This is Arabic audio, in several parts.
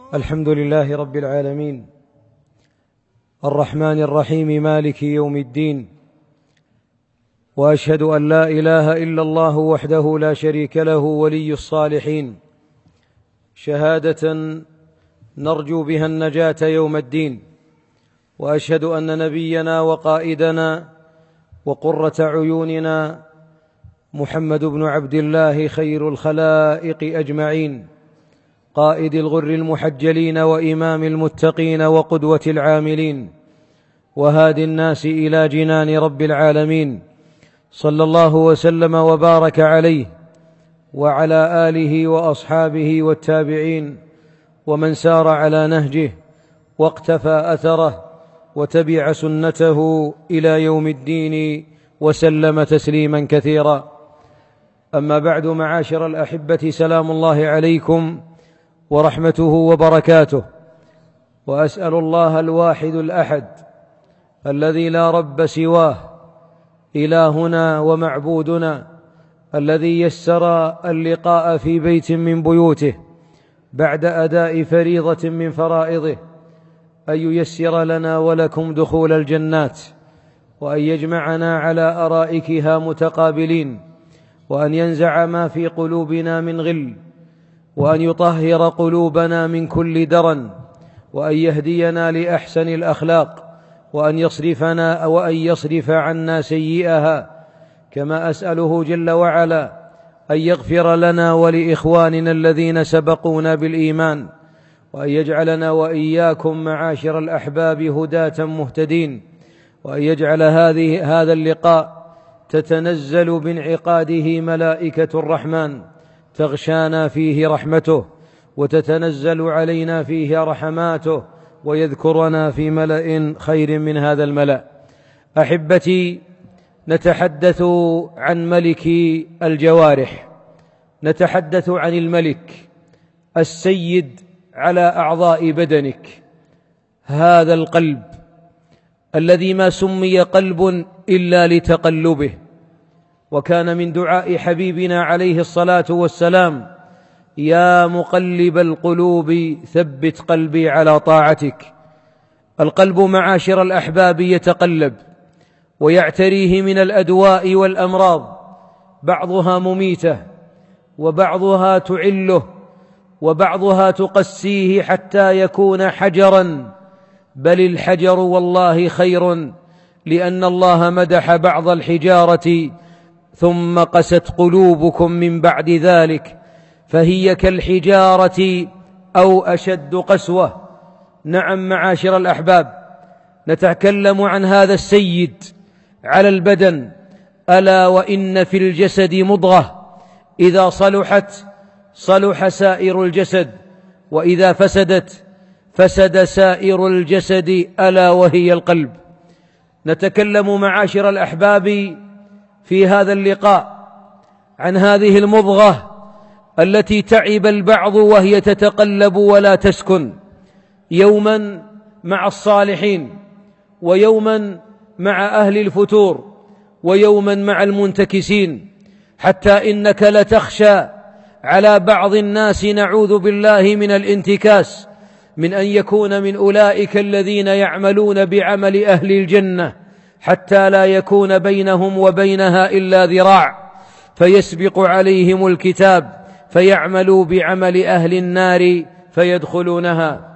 الحمد لله رب العالمين الرحمن الرحيم مالك يوم الدين، وأشهد أن لا إله إلا الله وحده لا شريك له ولي الصالحين، شهادة نرجو بها النجاة يوم الدين. وأشهد أن نبينا وقائدنا وقرة عيوننا محمد بن عبد الله خير الخلائق أجمعين، قائد الغر المحجلين وإمام المتقين وقدوة العاملين وهادي الناس إلى جنان رب العالمين، صلى الله وسلم وبارك عليه وعلى آله وأصحابه والتابعين ومن سار على نهجه واقتفى أثره وتبع سنته إلى يوم الدين وسلم تسليما كثيرا. أما بعد، معاشر الأحبة، سلام الله عليكم ورحمته وبركاته. وأسأل الله الواحد الأحد الذي لا رب سواه إلهنا ومعبودنا، الذي يسر اللقاء في بيت من بيوته بعد أداء فريضة من فرائضه، أن ييسر لنا ولكم دخول الجنات، وأن يجمعنا على أرائكها متقابلين، وأن ينزع ما في قلوبنا من غل، وأن يطهر قلوبنا من كل درن، وأن يهدينا لأحسن الأخلاق، وأن يصرف عنا سيئها، كما أسأله جل وعلا أن يغفر لنا ولإخواننا الذين سبقونا بالإيمان، وأن يجعلنا وإياكم معاشر الأحباب هداة مهتدين، وأن يجعل هذا اللقاء تتنزل بانعقاده ملائكة الرحمن تغشانا فيه رحمته، وتتنزل علينا فيه رحماته، ويذكرنا في ملأ خير من هذا الملأ. أحبتي، نتحدث عن ملك الجوارح، نتحدث عن الملك السيد على أعضاء بدنك، هذا القلب الذي ما سمي قلب إلا لتقلبه. وكان من دعاء حبيبنا عليه الصلاة والسلام: يا مقلب القلوب ثبت قلبي على طاعتك. القلب معاشر الأحباب يتقلب ويعتريه من الأدواء والأمراض، بعضها مميتة وبعضها تعله وبعضها تقسيه حتى يكون حجرا، بل الحجر والله خير، لأن الله مدح بعض الحجارة ثم قست قلوبكم من بعد ذلك فهي كالحجارة أو أشد قسوة. نعم معاشر الأحباب، نتكلم عن هذا السيد على البدن. ألا وإن في الجسد مضغة إذا صلحت صلح سائر الجسد، وإذا فسدت فسد سائر الجسد، ألا وهي القلب. نتكلم معاشر الأحباب في هذا اللقاء عن هذه المضغة التي تعب البعض وهي تتقلب ولا تسكن، يوما مع الصالحين، ويوما مع أهل الفتور، ويوما مع المنتكسين، حتى إنك لتخشى على بعض الناس، نعوذ بالله من الانتكاس، من أن يكون من أولئك الذين يعملون بعمل أهل الجنة حتى لا يكون بينهم وبينها إلا ذراع، فيسبق عليهم الكتاب فيعملوا بعمل أهل النار فيدخلونها.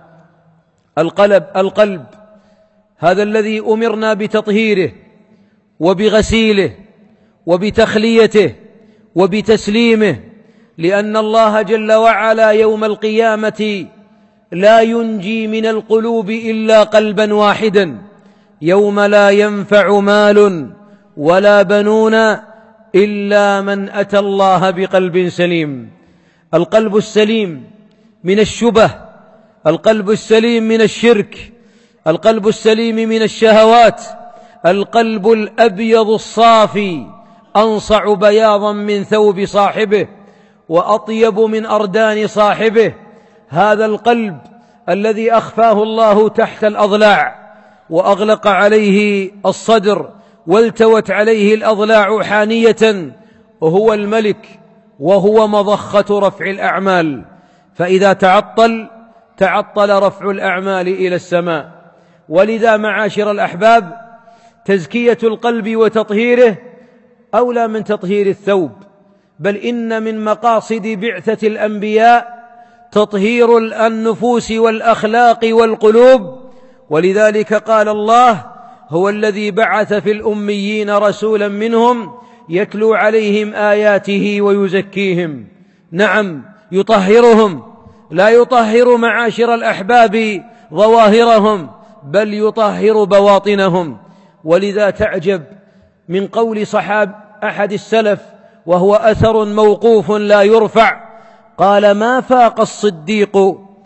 القلب هذا الذي أمرنا بتطهيره وبغسيله وبتخليته وبتسليمه، لأن الله جل وعلا يوم القيامة لا ينجي من القلوب إلا قلبا واحدا، يوم لا ينفع مال ولا بنون إلا من أتى الله بقلب سليم. القلب السليم من الشبه، القلب السليم من الشرك، القلب السليم من الشهوات، القلب الأبيض الصافي أنصع بياضا من ثوب صاحبه وأطيب من أردان صاحبه. هذا القلب الذي أخفاه الله تحت الأضلاع وأغلق عليه الصدر والتوت عليه الأضلاع حانية، وهو الملك، وهو مضخة رفع الأعمال. فإذا تعطل تعطل رفع الأعمال إلى السماء. ولذا معاشر الأحباب، تزكية القلب وتطهيره أولى من تطهير الثوب، بل إن من مقاصد بعثة الأنبياء تطهير النفوس والأخلاق والقلوب. ولذلك قال الله: هو الذي بعث في الأميين رسولا منهم يتلو عليهم آياته ويزكيهم. نعم، يطهرهم، لا يطهر معاشر الأحباب ظواهرهم، بل يطهر بواطنهم. ولذا تعجب من قول أحد السلف، وهو أثر موقوف لا يرفع، قال: ما فاق الصديق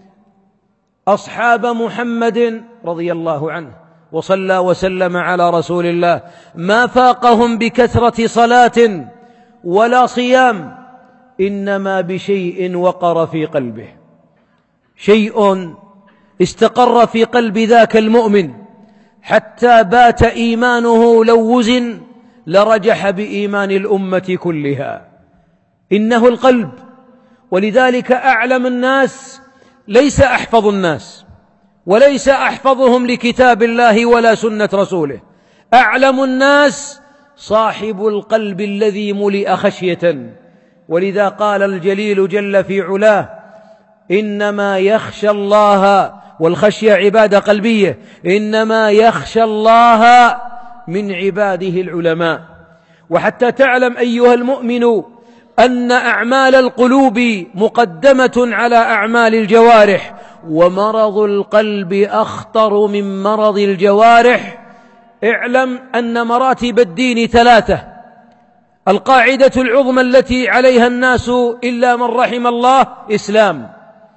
أصحاب محمد رضي الله عنه وصلى وسلم على رسول الله، ما فاقهم بكثرة صلاة ولا صيام، إنما بشيء وقر في قلبه، شيء استقر في قلب ذاك المؤمن حتى بات إيمانه لو وزن لرجح بإيمان الأمة كلها، إنه القلب. ولذلك أعلم الناس ليس أحفظ الناس، وليس أحفظهم لكتاب الله ولا سنة رسوله، أعلم الناس صاحب القلب الذي ملئ خشية. ولذا قال الجليل جل في علاه: إنما يخشى الله، والخشية عبادة قلبية، إنما يخشى الله من عباده العلماء. وحتى تعلم أيها المؤمن أن أعمال القلوب مقدمة على أعمال الجوارح، ومرض القلب أخطر من مرض الجوارح. اعلم أن مراتب الدين ثلاثة، القاعدة العظمى التي عليها الناس إلا من رحم الله: إسلام،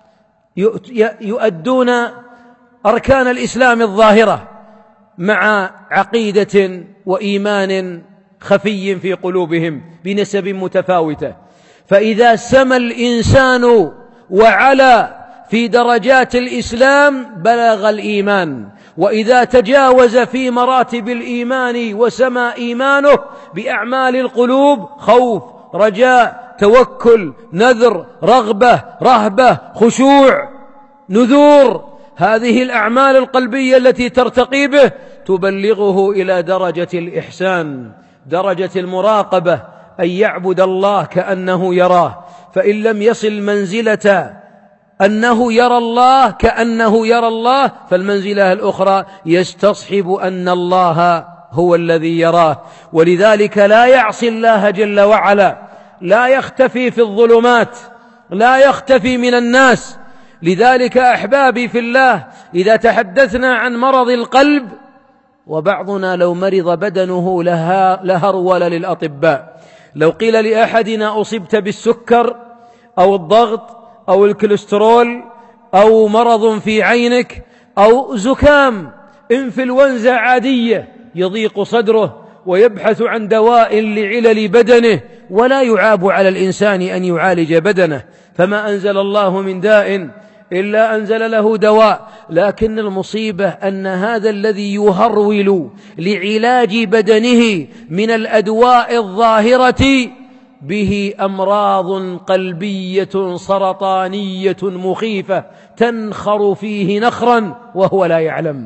يؤدون أركان الإسلام الظاهرة مع عقيدة وإيمان خفي في قلوبهم بنسب متفاوتة. فإذا سمى الإنسان وعلى في درجات الإسلام بلغ الإيمان، وإذا تجاوز في مراتب الإيمان وسمى إيمانه بأعمال القلوب: خوف، رجاء، توكل، نذر، رغبة، رهبة، خشوع، نذور، هذه الأعمال القلبية التي ترتقي به تبلغه إلى درجة الإحسان، درجة المراقبة، أن يعبد الله كأنه يراه. فإن لم يصل منزلة أنه يرى الله كأنه يرى الله، فالمنزلة الأخرى يستصحب أن الله هو الذي يراه. ولذلك لا يعصي الله جل وعلا، لا يختفي في الظلمات، لا يختفي من الناس. لذلك أحبابي في الله، إذا تحدثنا عن مرض القلب، وبعضنا لو مرض بدنه لهرول للأطباء. لو قيل لأحدنا: أصبت بالسكر أو الضغط أو الكوليسترول أو مرض في عينك أو زكام، إنفلونزا عادية، يضيق صدره ويبحث عن دواء لعلل بدنه، ولا يعاب على الإنسان أن يعالج بدنه، فما أنزل الله من داء إلا أنزل له دواء. لكن المصيبة أن هذا الذي يهرول لعلاج بدنه من الأدواء الظاهرة به أمراض قلبية سرطانية مخيفة تنخر فيه نخرا وهو لا يعلم.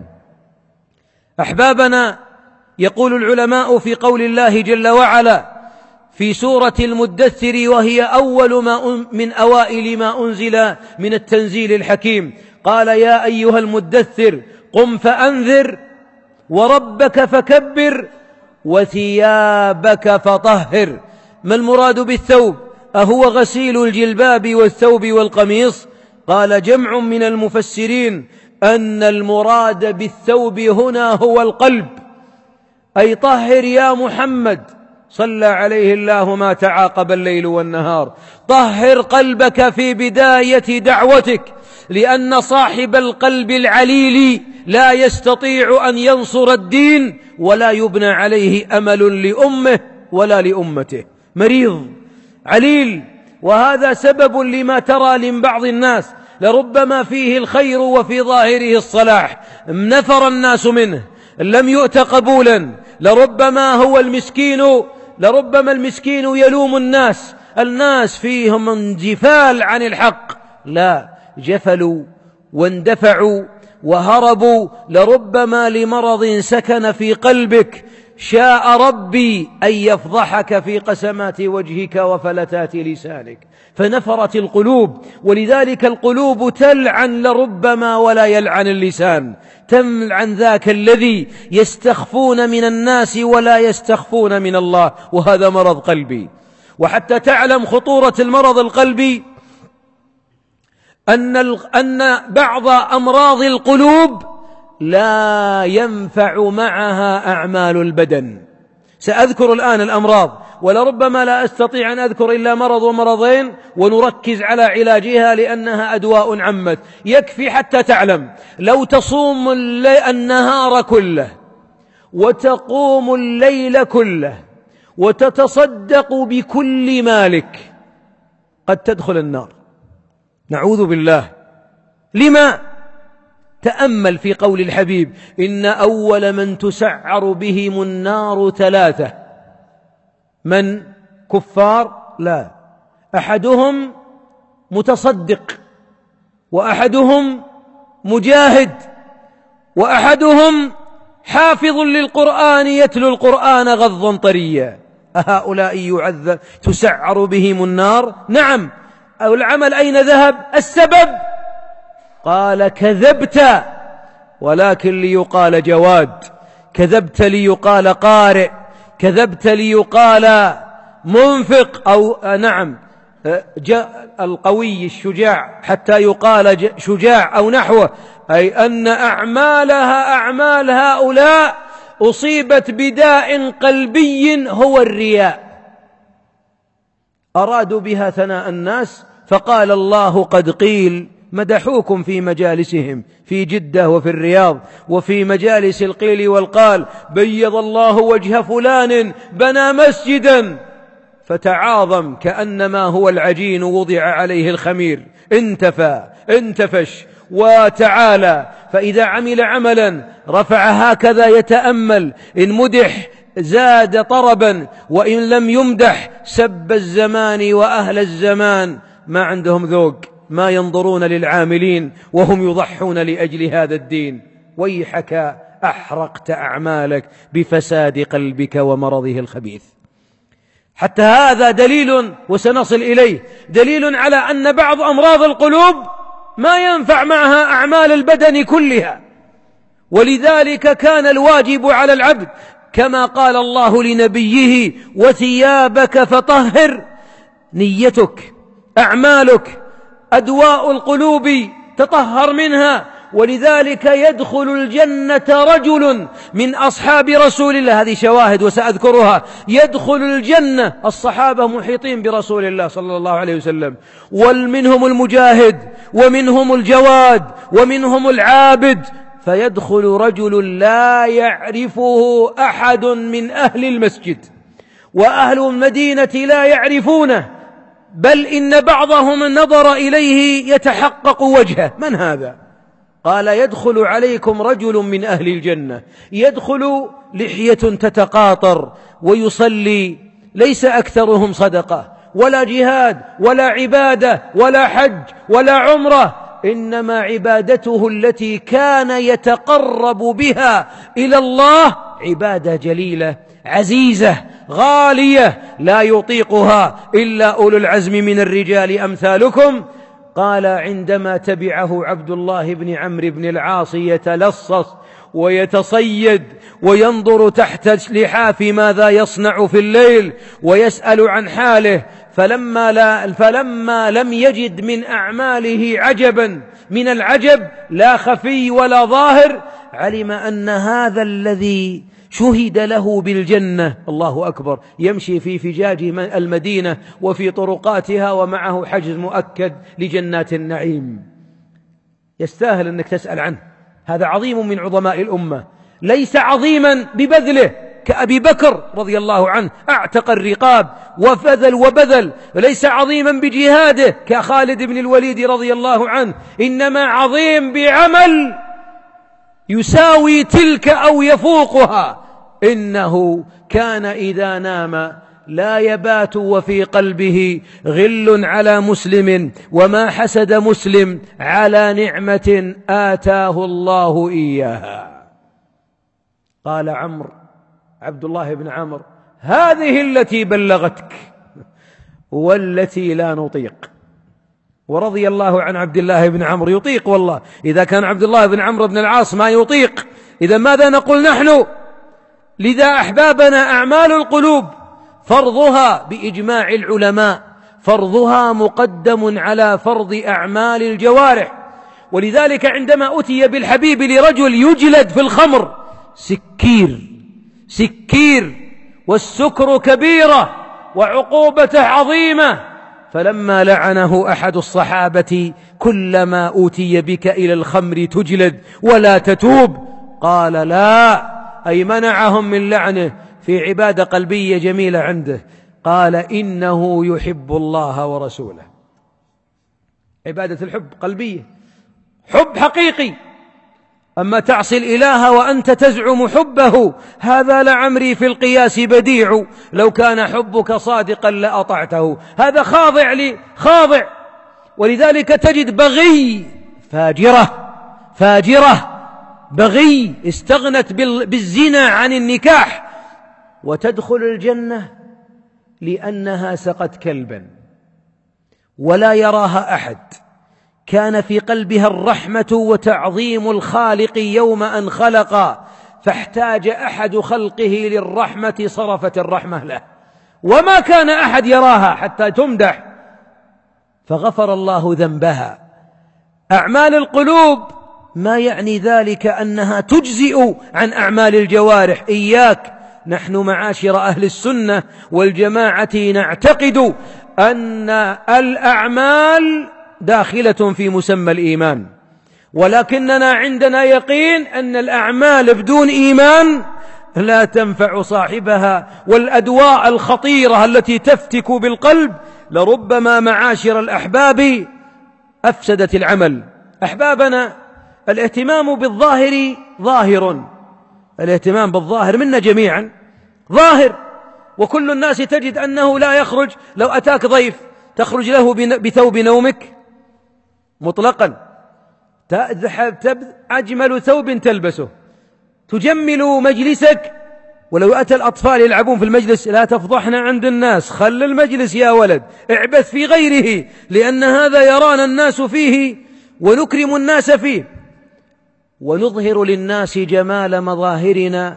أحبابنا، يقول العلماء في قول الله جل وعلا في سورة المدثر، وهي أول من أوائل ما أنزل من التنزيل الحكيم، قال: يا أيها المدثر قم فأنذر وربك فكبر وثيابك فطهر. ما المراد بالثوب؟ أهو غسيل الجلباب والثوب والقميص؟ قال جمع من المفسرين أن المراد بالثوب هنا هو القلب، أي طهر يا محمد صلى عليه الله ما تعاقب الليل والنهار، طهر قلبك في بداية دعوتك، لأن صاحب القلب العليل لا يستطيع أن ينصر الدين ولا يبنى عليه أمل لأمه ولا لأمته، مريض عليل. وهذا سبب لما ترى من بعض الناس لربما فيه الخير وفي ظاهره الصلاح، نفر الناس منه، لم يؤت قبولا، لربما المسكين يلوم الناس فيهم انجفال عن الحق، لا، جفلوا واندفعوا وهربوا لربما لمرض سكن في قلبك شاء ربي أن يفضحك في قسمات وجهك وفلتات لسانك، فنفرت القلوب. ولذلك القلوب تلعن لربما ولا يلعن اللسان، تلعن ذاك الذي يستخفون من الناس ولا يستخفون من الله، وهذا مرض قلبي. وحتى تعلم خطورة المرض القلبي أن بعض أمراض القلوب لا ينفع معها أعمال البدن. سأذكر الآن الأمراض، ولربما لا أستطيع أن أذكر إلا مرض ومرضين ونركز على علاجها لأنها أدواء عمت. يكفي حتى تعلم لو تصوم النهار كله وتقوم الليل كله وتتصدق بكل مالك قد تدخل النار، نعوذ بالله. لما؟ تأمل في قول الحبيب: إن أول من تسعر بهم النار ثلاثة. من؟ كفار؟ لا، أحدهم متصدق، وأحدهم مجاهد، وأحدهم حافظ للقرآن يتلو القرآن غضا طريا. أهؤلاء تسعر بهم النار؟ نعم. أو العمل أين ذهب؟ السبب. قال: كذبت ولكن ليقال جواد، كذبت ليقال قارئ، كذبت ليقال منفق، أو نعم القوي الشجاع حتى يقال شجاع أو نحوه، أي أن أعمال هؤلاء أصيبت بداء قلبي هو الرياء، أرادوا بها ثناء الناس، فقال الله: قد قيل. مدحوكم في مجالسهم في جدة وفي الرياض وفي مجالس القيل والقال: بيض الله وجه فلان بنى مسجدا، فتعاظم كأنما هو العجين وضع عليه الخمير، انتفش وتعالى. فإذا عمل عملا رفع هكذا يتأمل، إن مدح زاد طربا، وإن لم يمدح سب الزمان وأهل الزمان. ما عندهم ذوق، ما ينظرون للعاملين وهم يضحون لأجل هذا الدين. ويحك أحرقت أعمالك بفساد قلبك ومرضه الخبيث. حتى هذا دليل، وسنصل إليه، دليل على أن بعض أمراض القلوب ما ينفع معها أعمال البدن كلها. ولذلك كان الواجب على العبد كما قال الله لنبيه: وثيابك فطهر. نيتك، أعمالك، أدواء القلوب تطهر منها. ولذلك يدخل الجنة رجل من أصحاب رسول الله، هذه شواهد وسأذكرها، يدخل الجنة، الصحابة محيطين برسول الله صلى الله عليه وسلم، ومنهم المجاهد ومنهم الجواد ومنهم العابد، فيدخل رجل لا يعرفه أحد من أهل المسجد، وأهل المدينة لا يعرفونه، بل إن بعضهم نظر إليه يتحقق وجهه: من هذا؟ قال: يدخل عليكم رجل من أهل الجنة، يدخل لحية تتقاطر ويصلي، ليس أكثرهم صدقة ولا جهاد ولا عبادة ولا حج ولا عمرة، إنما عبادته التي كان يتقرب بها إلى الله عبادة جليلة عزيزة غالية لا يطيقها إلا أولو العزم من الرجال أمثالكم. قال: عندما تبعه عبد الله بن عمرو بن العاص يتلصص ويتصيد وينظر تحت لحاف ماذا يصنع في الليل ويسأل عن حاله، فلما لم يجد من أعماله عجبا من العجب لا خفي ولا ظاهر، علم أن هذا الذي شهد له بالجنة، الله أكبر، يمشي في فجاج المدينة وفي طرقاتها ومعه حجز مؤكد لجنات النعيم، يستاهل أنك تسأل عنه. هذا عظيم من عظماء الأمة، ليس عظيما ببذله كأبي بكر رضي الله عنه، أعتق الرقاب وبذل، وليس عظيما بجهاده كخالد بن الوليد رضي الله عنه، إنما عظيم بعمل يساوي تلك أو يفوقها. إنه كان إذا نام لا يبات وفي قلبه غل على مسلم وما حسد مسلم على نعمة آتاه الله إياها. قال عبد الله بن عمرو: هذه التي بلغتك والتي لا نطيق. ورضي الله عن عبد الله بن عمرو. يطيق والله، إذا كان عبد الله بن عمرو بن العاص ما يطيق، إذا ماذا نقول نحن؟ لذا أحبابنا، أعمال القلوب فرضها بإجماع العلماء فرضها مقدم على فرض أعمال الجوارح. ولذلك عندما أتي بالحبيب لرجل يجلد في الخمر سكير والسكر كبيرة وعقوبته عظيمة، فلما لعنه أحد الصحابة: كلما أوتي بك إلى الخمر تجلد ولا تتوب، قال: لا، أي منعهم من لعنه في عبادة قلبية جميلة عنده. قال: إنه يحب الله ورسوله. عبادة الحب قلبية، حب حقيقي. أما تعصي الإله وأنت تزعم حبه، هذا لعمري في القياس بديع، لو كان حبك صادقا لأطعته. هذا خاضع. ولذلك تجد بغي، فاجرة بغي استغنت بالزنا عن النكاح وتدخل الجنة لأنها سقت كلبا ولا يراها أحد. كان في قلبها الرحمة وتعظيم الخالق يوم أن خلق، فاحتاج أحد خلقه للرحمة صرفت الرحمة له، وما كان أحد يراها حتى تمدح، فغفر الله ذنبها. أعمال القلوب ما يعني ذلك أنها تجزئ عن أعمال الجوارح. إياك، نحن معاشر أهل السنة والجماعة نعتقد أن الأعمال داخلة في مسمى الإيمان، ولكننا عندنا يقين أن الأعمال بدون إيمان لا تنفع صاحبها، والأدواء الخطيرة التي تفتك بالقلب لربما معاشر الأحباب أفسدت العمل. أحبابنا، الاهتمام بالظاهر ظاهر، الاهتمام بالظاهر منا جميعا ظاهر، وكل الناس تجد أنه لا يخرج. لو أتاك ضيف تخرج له بثوب نومك مطلقا، أجمل ثوب تلبسه، تجمل مجلسك. ولو أتى الأطفال يلعبون في المجلس: لا تفضحنا عند الناس، خل المجلس يا ولد، اعبث في غيره، لأن هذا يرانا الناس فيه ونكرم الناس فيه. ونظهر للناس جمال مظاهرنا،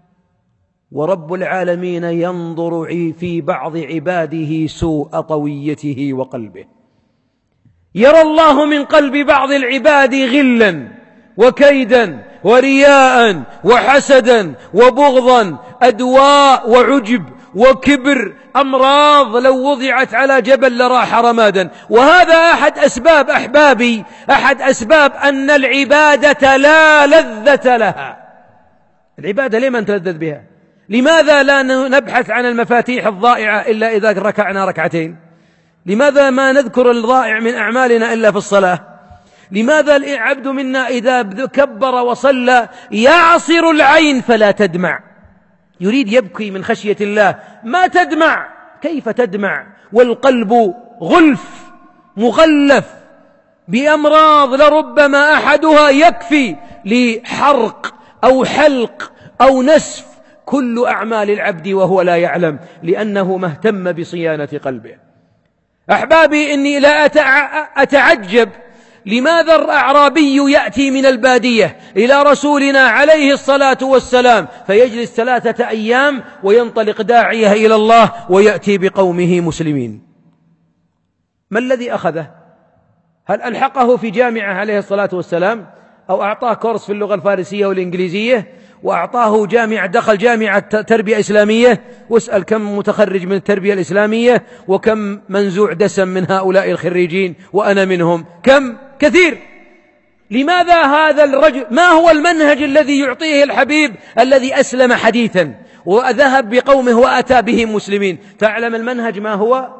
ورب العالمين ينظر في بعض عباده سوء طويته وقلبه. يرى الله من قلب بعض العباد غلا وكيدا ورياء وحسدا وبغضا، أدواء وعجب وكبر، أمراض لو وضعت على جبل لراح رمادا. وهذا أحد أسباب، أحبابي، أحد أسباب أن العبادة لا لذة لها. العبادة لما نتلذذ بها؟ لماذا لا نبحث عن المفاتيح الضائعة إلا إذا ركعنا ركعتين؟ لماذا ما نذكر الضائع من أعمالنا إلا في الصلاة؟ لماذا العبد منا إذا كبر وصلى يعصر العين فلا تدمع؟ يريد يبكي من خشية الله، ما تدمع. كيف تدمع والقلب غلف مغلف بأمراض لربما أحدها يكفي لحرق أو حلق أو نسف كل أعمال العبد وهو لا يعلم، لأنه ما اهتم بصيانة قلبه. أحبابي، إني لا أتعجب لماذا الأعرابي يأتي من البادية إلى رسولنا عليه الصلاة والسلام فيجلس 3 أيام وينطلق داعية إلى الله ويأتي بقومه مسلمين. ما الذي أخذه؟ هل ألحقه في جامعة عليه الصلاة والسلام، أو أعطاه كورس في اللغة الفارسية والإنجليزية، وأعطاه جامعة، دخل جامعة تربية إسلامية؟ واسأل كم متخرج من التربية الإسلامية وكم منزوع دسم من هؤلاء الخريجين، وأنا منهم، كم كثير. لماذا هذا الرجل؟ ما هو المنهج الذي يعطيه الحبيب الذي أسلم حديثا وذهب بقومه وأتى بهم مسلمين؟ تعلم المنهج ما هو؟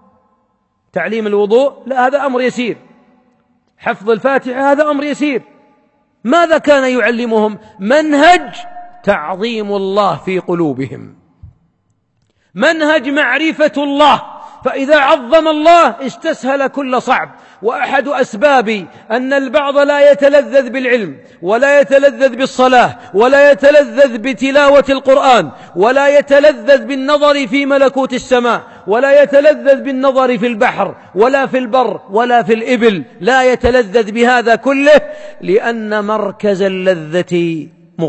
تعليم الوضوء؟ لا، هذا أمر يسير. حفظ الفاتحة؟ هذا أمر يسير. ماذا كان يعلمهم؟ منهج تعظيم الله في قلوبهم، منهج معرفة الله، فإذا عظم الله استسهل كل صعب. وأحد أسباب أن البعض لا يتلذذ بالعلم ولا يتلذذ بالصلاة ولا يتلذذ بتلاوة القرآن ولا يتلذذ بالنظر في ملكوت السماء ولا يتلذذ بالنظر في البحر ولا في البر ولا في الإبل، لا يتلذذ بهذا كله لأن مركز اللذة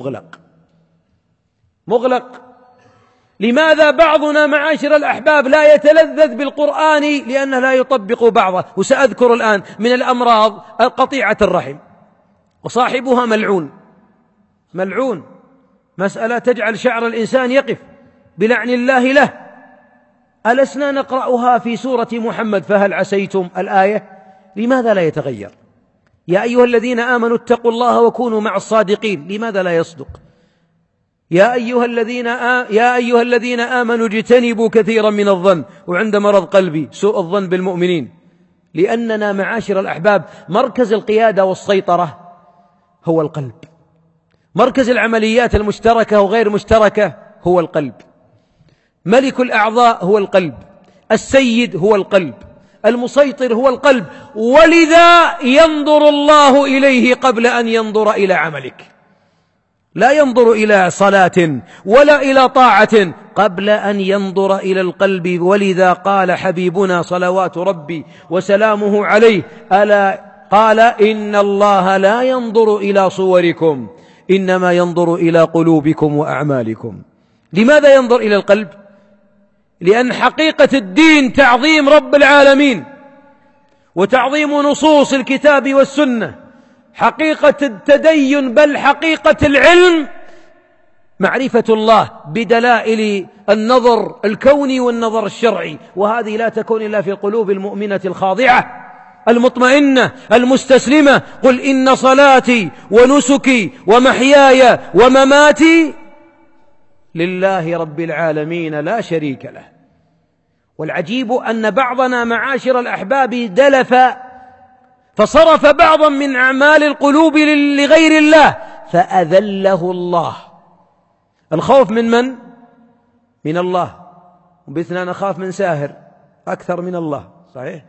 مغلق. لماذا بعضنا معاشر الأحباب لا يتلذذ بالقرآن؟ لأنه لا يطبق بعضه. وسأذكر الآن من الأمراض قطيعة الرحم، وصاحبها ملعون، مسألة تجعل شعر الإنسان يقف بلعن الله له. ألسنا نقرأها في سورة محمد فهل عسيتم الآية؟ لماذا لا يتغير؟ يا أيها الذين آمنوا اتقوا الله وكونوا مع الصادقين، لماذا لا يصدق؟ يا أيها الذين آمنوا اجتنبوا كثيرا من الظن، وعند مرض قلبي سوء الظن بالمؤمنين. لأننا معاشر الأحباب مركز القيادة والسيطرة هو القلب، مركز العمليات المشتركة وغير مشتركة هو القلب، ملك الأعضاء هو القلب، السيد هو القلب، المسيطر هو القلب. ولذا ينظر الله إليه قبل أن ينظر إلى عملك، لا ينظر إلى صلاة ولا إلى طاعة قبل أن ينظر إلى القلب. ولذا قال حبيبنا صلوات ربي وسلامه عليه ألا قال إن الله لا ينظر إلى صوركم إنما ينظر إلى قلوبكم وأعمالكم. لماذا ينظر إلى القلب؟ لأن حقيقة الدين تعظيم رب العالمين وتعظيم نصوص الكتاب والسنة. حقيقة التدين بل حقيقة العلم معرفة الله بدلائل النظر الكوني والنظر الشرعي، وهذه لا تكون إلا في قلوب المؤمنة الخاضعة المطمئنة المستسلمة. قل إن صلاتي ونسكي ومحياي ومماتي لله رب العالمين لا شريك له. والعجيب أن بعضنا معاشر الأحباب دلف فصرف بعضا من أعمال القلوب لغير الله فأذله الله. الخوف من الله، وبثنا نخاف من ساهر أكثر من الله، صحيح؟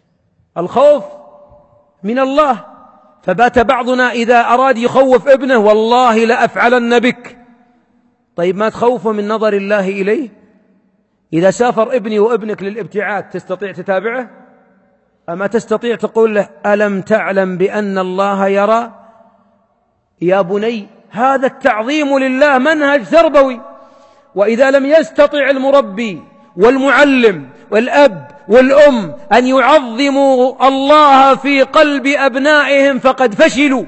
الخوف من الله. فبات بعضنا إذا أراد يخوف ابنه والله لأفعلن بك. طيب ما تخوفه من نظر الله إليه؟ إذا سافر ابني وابنك للابتعاث تستطيع تتابعه؟ أما تستطيع تقول له ألم تعلم بأن الله يرى؟ يا بني هذا التعظيم لله منهج تربوي. وإذا لم يستطع المربي والمعلم والأب والأم أن يعظموا الله في قلب أبنائهم فقد فشلوا.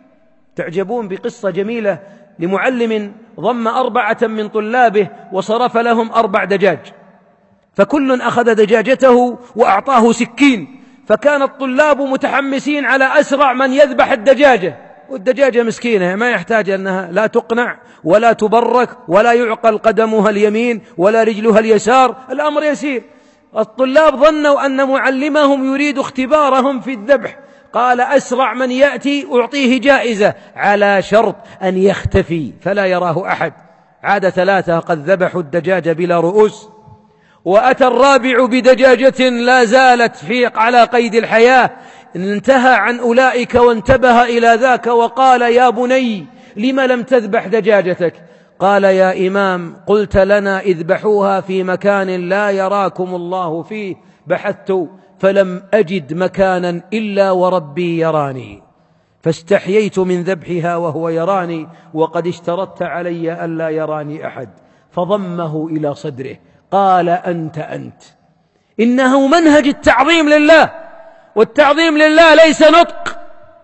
تعجبون بقصة جميلة لمعلم ضم 4 من طلابه وصرف لهم 4 دجاج، فكل أخذ دجاجته وأعطاه سكين، فكان الطلاب متحمسين على أسرع من يذبح الدجاجة، والدجاجة مسكينة ما يحتاج أنها لا تقنع ولا تبرك ولا يعقل قدمها اليمين ولا رجلها اليسار، الأمر يسير. الطلاب ظنوا أن معلمهم يريد اختبارهم في الذبح، قال أسرع من يأتي أعطيه جائزة على شرط أن يختفي فلا يراه أحد. عاد 3 قد ذبحوا الدجاجة بلا رؤوس، وأتى الرابع بدجاجة لا زالت على قيد الحياة. انتهى عن أولئك وانتبه إلى ذاك وقال يا بني لم لم تذبح دجاجتك؟ قال يا إمام قلت لنا اذبحوها في مكان لا يراكم الله فيه، بحثت فلم أجد مكانا إلا وربي يراني، فاستحييت من ذبحها وهو يراني، وقد اشترطت علي ألا يراني أحد. فضمه إلى صدره قال أنت. إنه منهج التعظيم لله، والتعظيم لله ليس نطق،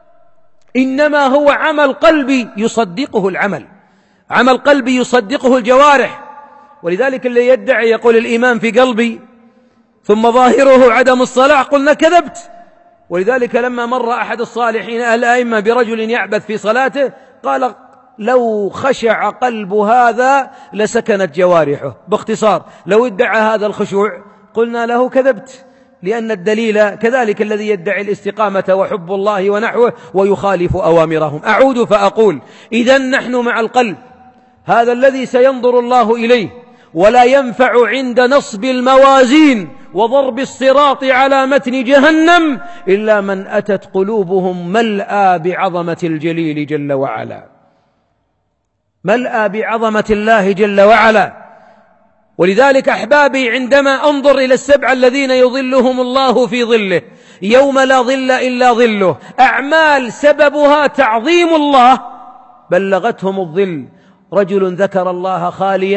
إنما هو عمل قلبي يصدقه العمل، عمل قلبي يصدقه الجوارح. ولذلك اللي يدعي يقول الإيمان في قلبي ثم ظاهره عدم الصلاح قلنا كذبت. ولذلك لما مر أحد الصالحين الأئمة برجل يعبث في صلاته قال لو خشع قلب هذا لسكنت جوارحه. باختصار لو ادعى هذا الخشوع قلنا له كذبت، لأن الدليل كذلك الذي يدعي الاستقامة وحب الله ونحوه ويخالف أوامرهم. أعود فأقول إذن نحن مع القلب، هذا الذي سينظر الله إليه ولا ينفع عند نصب الموازين وضرب الصراط على متن جهنم إلا من أتت قلوبهم ملأى بعظمة الجليل جل وعلا، ملأى بعظمة الله جل وعلا. ولذلك أحبابي، عندما أنظر إلى السبع الذين يظلهم الله في ظله يوم لا ظل إلا ظله، أعمال سببها تعظيم الله بلغتهم الظل. رجل ذكر الله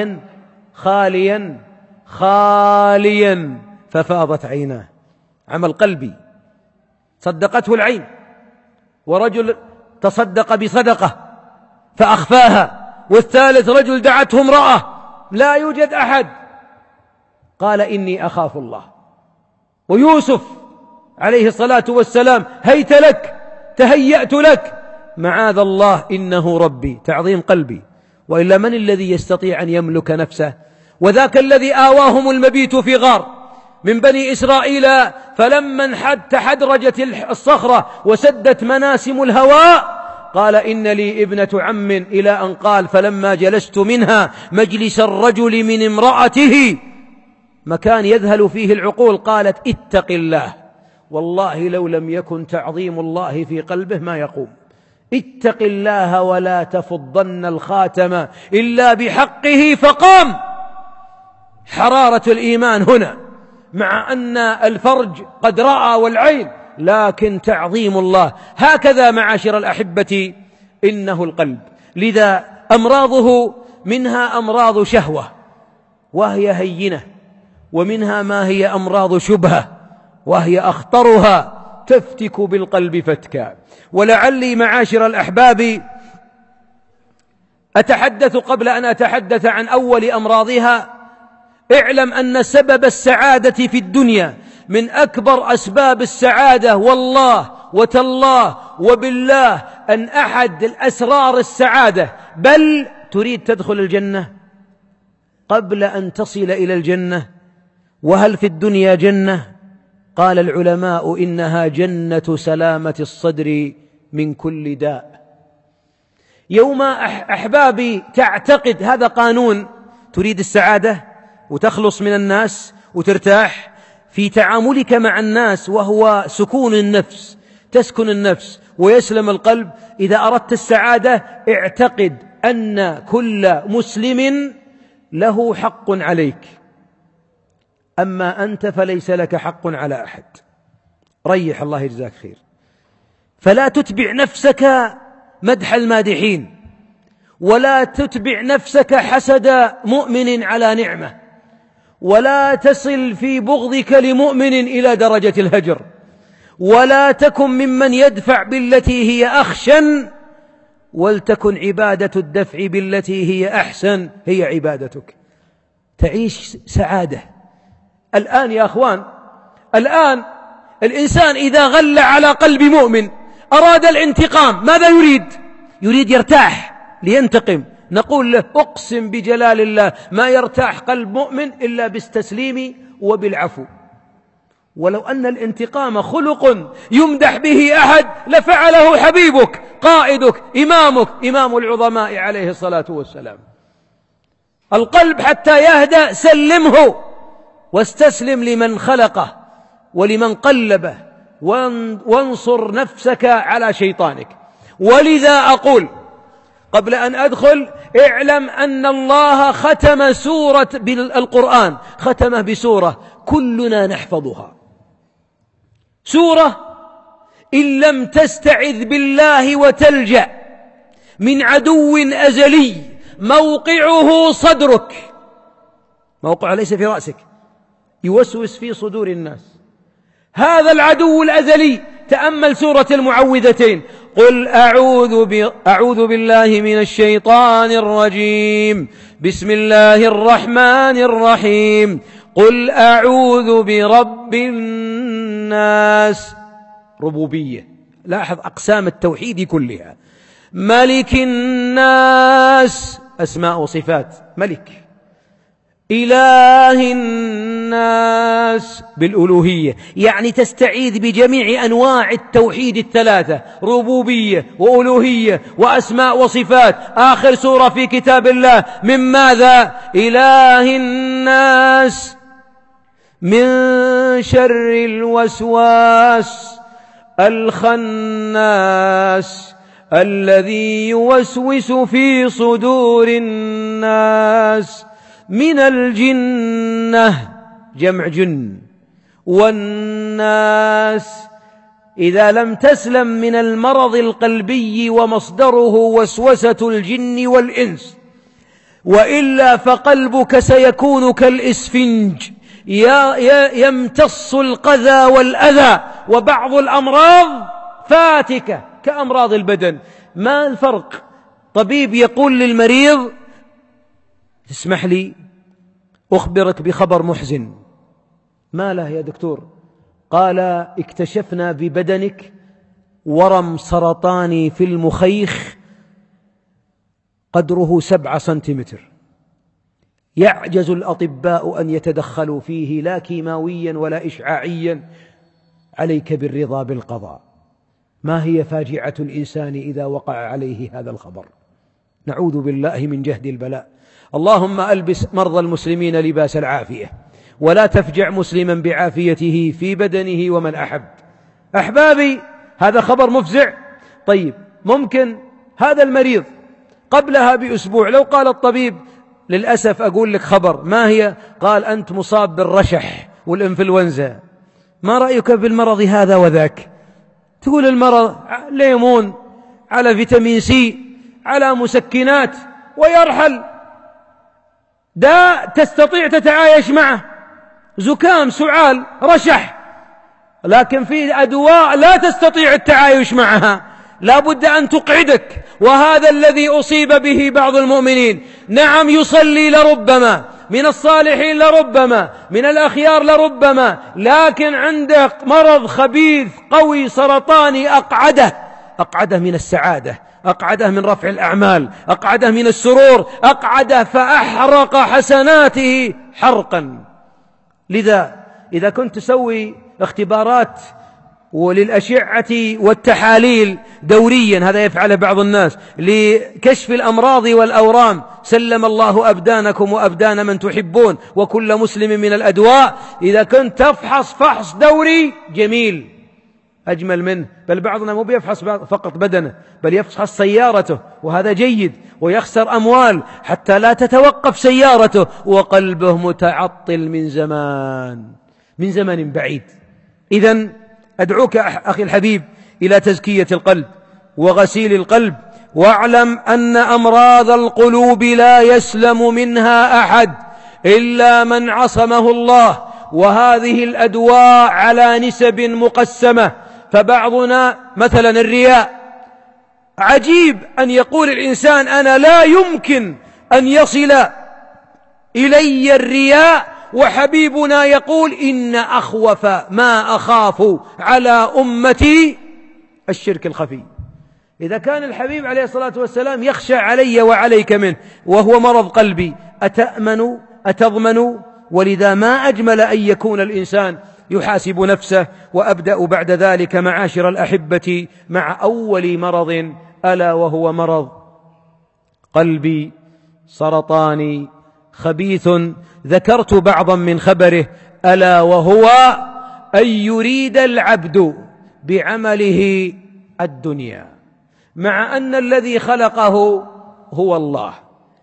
خاليا ففاضت عيناه، عمل قلبي صدقته العين. ورجل تصدق بصدقة فأخفاها. والثالث رجل دعته امرأة لا يوجد أحد قال إني أخاف الله. ويوسف عليه الصلاة والسلام هيت لك، تهيأت لك، معاذ الله إنه ربي، تعظيم قلبي. وإلا من الذي يستطيع أن يملك نفسه؟ وذاك الذي آواهم المبيت في غار من بني إسرائيل فلما تحدرجت الصخرة وسدت مناسم الهواء قال إن لي ابنة عم، إلى أن قال فلما جلست منها مجلس الرجل من امرأته، مكان يذهل فيه العقول، قالت اتق الله. والله لو لم يكن تعظيم الله في قلبه ما يقوم. اتق الله ولا تفضن الخاتم إلا بحقه، فقام. حرارة الإيمان هنا، مع أن الفرج قد رأى والعين، لكن تعظيم الله. هكذا معاشر الأحبة إنه القلب. لذا أمراضه منها أمراض شهوة وهي هينة، ومنها ما هي أمراض شبهة وهي أخطرها، تفتك بالقلب فتكا. ولعلي معاشر الأحباب أتحدث قبل أن أتحدث عن أول أمراضها. اعلم أن سبب السعادة في الدنيا من أكبر أسباب السعادة، والله وتالله وبالله، أن أحد الأسرار السعادة، بل تريد تدخل الجنة قبل أن تصل إلى الجنة. وهل في الدنيا جنة؟ قال العلماء إنها جنة سلامة الصدر من كل داء. يوم أحبابي تعتقد هذا قانون، تريد السعادة وتخلص من الناس وترتاح في تعاملك مع الناس، وهو سكون النفس، تسكن النفس ويسلم القلب. إذا أردت السعادة اعتقد أن كل مسلم له حق عليك، أما أنت فليس لك حق على أحد. ريح، الله يجزاك خير. فلا تتبع نفسك مدح المادحين، ولا تتبع نفسك حسد مؤمن على نعمة، ولا تصل في بغضك لمؤمن إلى درجة الهجر، ولا تكن ممن يدفع بالتي هي أخشن، ولتكن عبادة الدفع بالتي هي أحسن هي عبادتك. تعيش سعادة. الآن يا أخوان، الآن الإنسان إذا غل على قلب مؤمن أراد الانتقام، ماذا يريد؟ يريد يرتاح لينتقم. نقول له أقسم بجلال الله ما يرتاح قلب مؤمن إلا بالتسليم وبالعفو. ولو أن الانتقام خلق يمدح به أحد لفعله حبيبك، قائدك، إمامك، إمام العظماء عليه الصلاة والسلام. القلب حتى يهدأ سلمه واستسلم لمن خلقه ولمن قلبه، وانصر نفسك على شيطانك. ولذا أقول قبل أن أدخل، اعلم أن الله ختم سورة بالقرآن، ختمه بسورة كلنا نحفظها، سورة إن لم تستعذ بالله وتلجأ من عدو أزلي موقعه صدرك، موقعه ليس في رأسك، يوسوس في صدور الناس، هذا العدو الأزلي. تأمل سورة المعوذتين، قل أعوذ بالله من الشيطان الرجيم، بسم الله الرحمن الرحيم، قل أعوذ برب الناس، ربوبية، لاحظ أقسام التوحيد كلها، ملك الناس، أسماء وصفات، ملك، إله الناس، الناس بالألوهية، يعني تستعيذ بجميع أنواع التوحيد الثلاثة، ربوبية وألوهية وأسماء وصفات. آخر سورة في كتاب الله من ماذا؟ إله الناس من شر الوسواس الخناس الذي يوسوس في صدور الناس من الجنة، جمع جن، والناس. إذا لم تسلم من المرض القلبي ومصدره وسوسة الجن والإنس، وإلا فقلبك سيكون كالإسفنج يمتص القذى والأذى، وبعض الأمراض فاتكة كأمراض البدن. ما الفرق؟ طبيب يقول للمريض: تسمح لي أخبرك بخبر محزن. ما له يا دكتور؟ قال: اكتشفنا ببدنك ورم سرطاني في المخيخ قدره 7 سنتيمتر، يعجز الأطباء أن يتدخلوا فيه لا كيماويا ولا إشعاعيا، عليك بالرضا بالقضاء. ما هي فاجعة الإنسان إذا وقع عليه هذا الخبر؟ نعوذ بالله من جهد البلاء. اللهم ألبس مرضى المسلمين لباس العافية، ولا تفجع مسلما بعافيته في بدنه ومن أحب. أحبابي، هذا خبر مفزع. طيب، ممكن هذا المريض قبلها بأسبوع لو قال الطبيب: للأسف أقول لك خبر، ما هي؟ قال: أنت مصاب بالرشح والإنفلونزا، ما رأيك بالمرض هذا وذاك؟ تقول المرض ليمون على فيتامين سي على مسكنات ويرحل. داء تستطيع تتعايش معه، زكام، سعال، رشح، لكن في أدواء لا تستطيع التعايش معها، لا بد أن تقعدك. وهذا الذي أصيب به بعض المؤمنين. نعم، يصلي لربما، من الصالحين لربما، من الأخيار لربما، لكن عنده مرض خبيث قوي سرطاني أقعده من السعادة، أقعده من رفع الأعمال، أقعده من السرور، أقعده فأحرق حسناته حرقا. لذا إذا كنت تسوي اختبارات وللأشعة والتحاليل دوريا، هذا يفعل بعض الناس لكشف الأمراض والأورام، سلم الله أبدانكم وأبدان من تحبون وكل مسلم من الأدواء. إذا كنت تفحص فحص دوري جميل أجمل منه، بل بعضنا مو بيفحص فقط بدنه، بل يفحص سيارته، وهذا جيد، ويخسر أموال حتى لا تتوقف سيارته وقلبه متعطل من زمان بعيد. إذن أدعوك أخي الحبيب إلى تزكية القلب وغسيل القلب، واعلم أن أمراض القلوب لا يسلم منها أحد إلا من عصمه الله، وهذه الأدواء على نسب مقسمة. فبعضنا مثلا الرياء، عجيب أن يقول الإنسان: أنا لا يمكن أن يصل إلي الرياء، وحبيبنا يقول: إن أخوف ما أخاف على أمتي الشرك الخفي. إذا كان الحبيب عليه الصلاة والسلام يخشى علي وعليك منه وهو مرض قلبي، أتضمن؟ ولذا ما أجمل أن يكون الإنسان يحاسب نفسه. وأبدأ بعد ذلك معاشر الأحبة مع أول مرض، ألا وهو مرض قلبي سرطاني خبيث، ذكرت بعضا من خبره، ألا وهو أن يريد العبد بعمله الدنيا، مع أن الذي خلقه هو الله،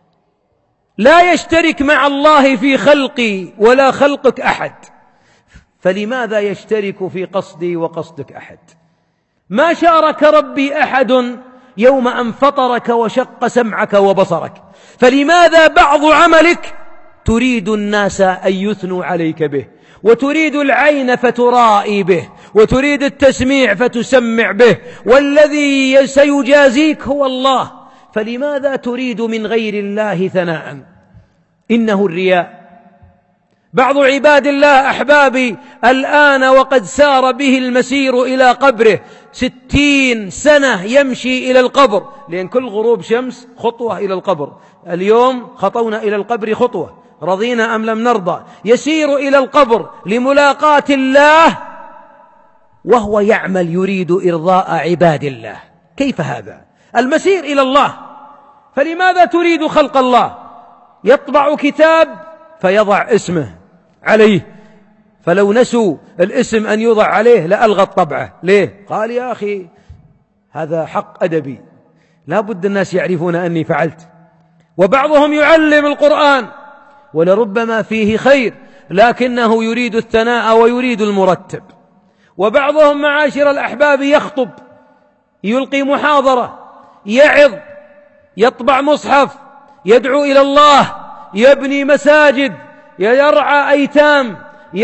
لا يشترك مع الله في خلقي ولا خلقك أحد، فلماذا يشترك في قصدي وقصدك أحد؟ ما شارك ربي أحد يوم أن فطرك وشق سمعك وبصرك، فلماذا بعض عملك تريد الناس أن يثنوا عليك به، وتريد العين فترائي به، وتريد التسميع فتسمع به، والذي سيجازيك هو الله، فلماذا تريد من غير الله ثناء؟ إنه الرياء بعض عباد الله أحبابي الآن وقد سار به المسير إلى قبره 60 سنة يمشي إلى القبر، لأن كل غروب شمس خطوة إلى القبر. اليوم خطونا إلى القبر خطوة، رضينا أم لم نرضى. يسير إلى القبر لملاقاة الله وهو يعمل يريد إرضاء عباد الله. كيف هذا المسير إلى الله؟ فلماذا تريد خلق الله؟ يطبع كتاب فيضع اسمه عليه، فلو نسوا الاسم أن يوضع عليه لألغى الطبعة. ليه؟ قال يا أخي هذا حق أدبي، لا بد الناس يعرفون أني فعلت. وبعضهم يعلم القرآن ولربما فيه خير، لكنه يريد الثناء ويريد المرتب. وبعضهم معاشر الأحباب يخطب، يلقي محاضرة، يعظ، يطبع مصحف، يدعو إلى الله، يبني مساجد، يرعى أيتام،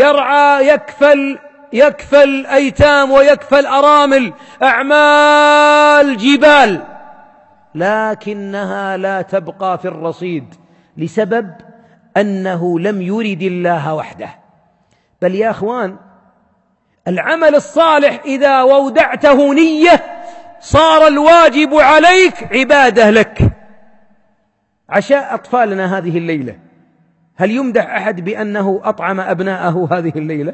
يكفل أيتام ويكفل أرامل، أعمال جبال، لكنها لا تبقى في الرصيد لسبب أنه لم يرد الله وحده. بل يا أخوان العمل الصالح إذا وودعته نية صار الواجب عليك عبادة لك. عشاء أطفالنا هذه الليلة، هل يمدح أحد بأنه أطعم أبناءه هذه الليلة؟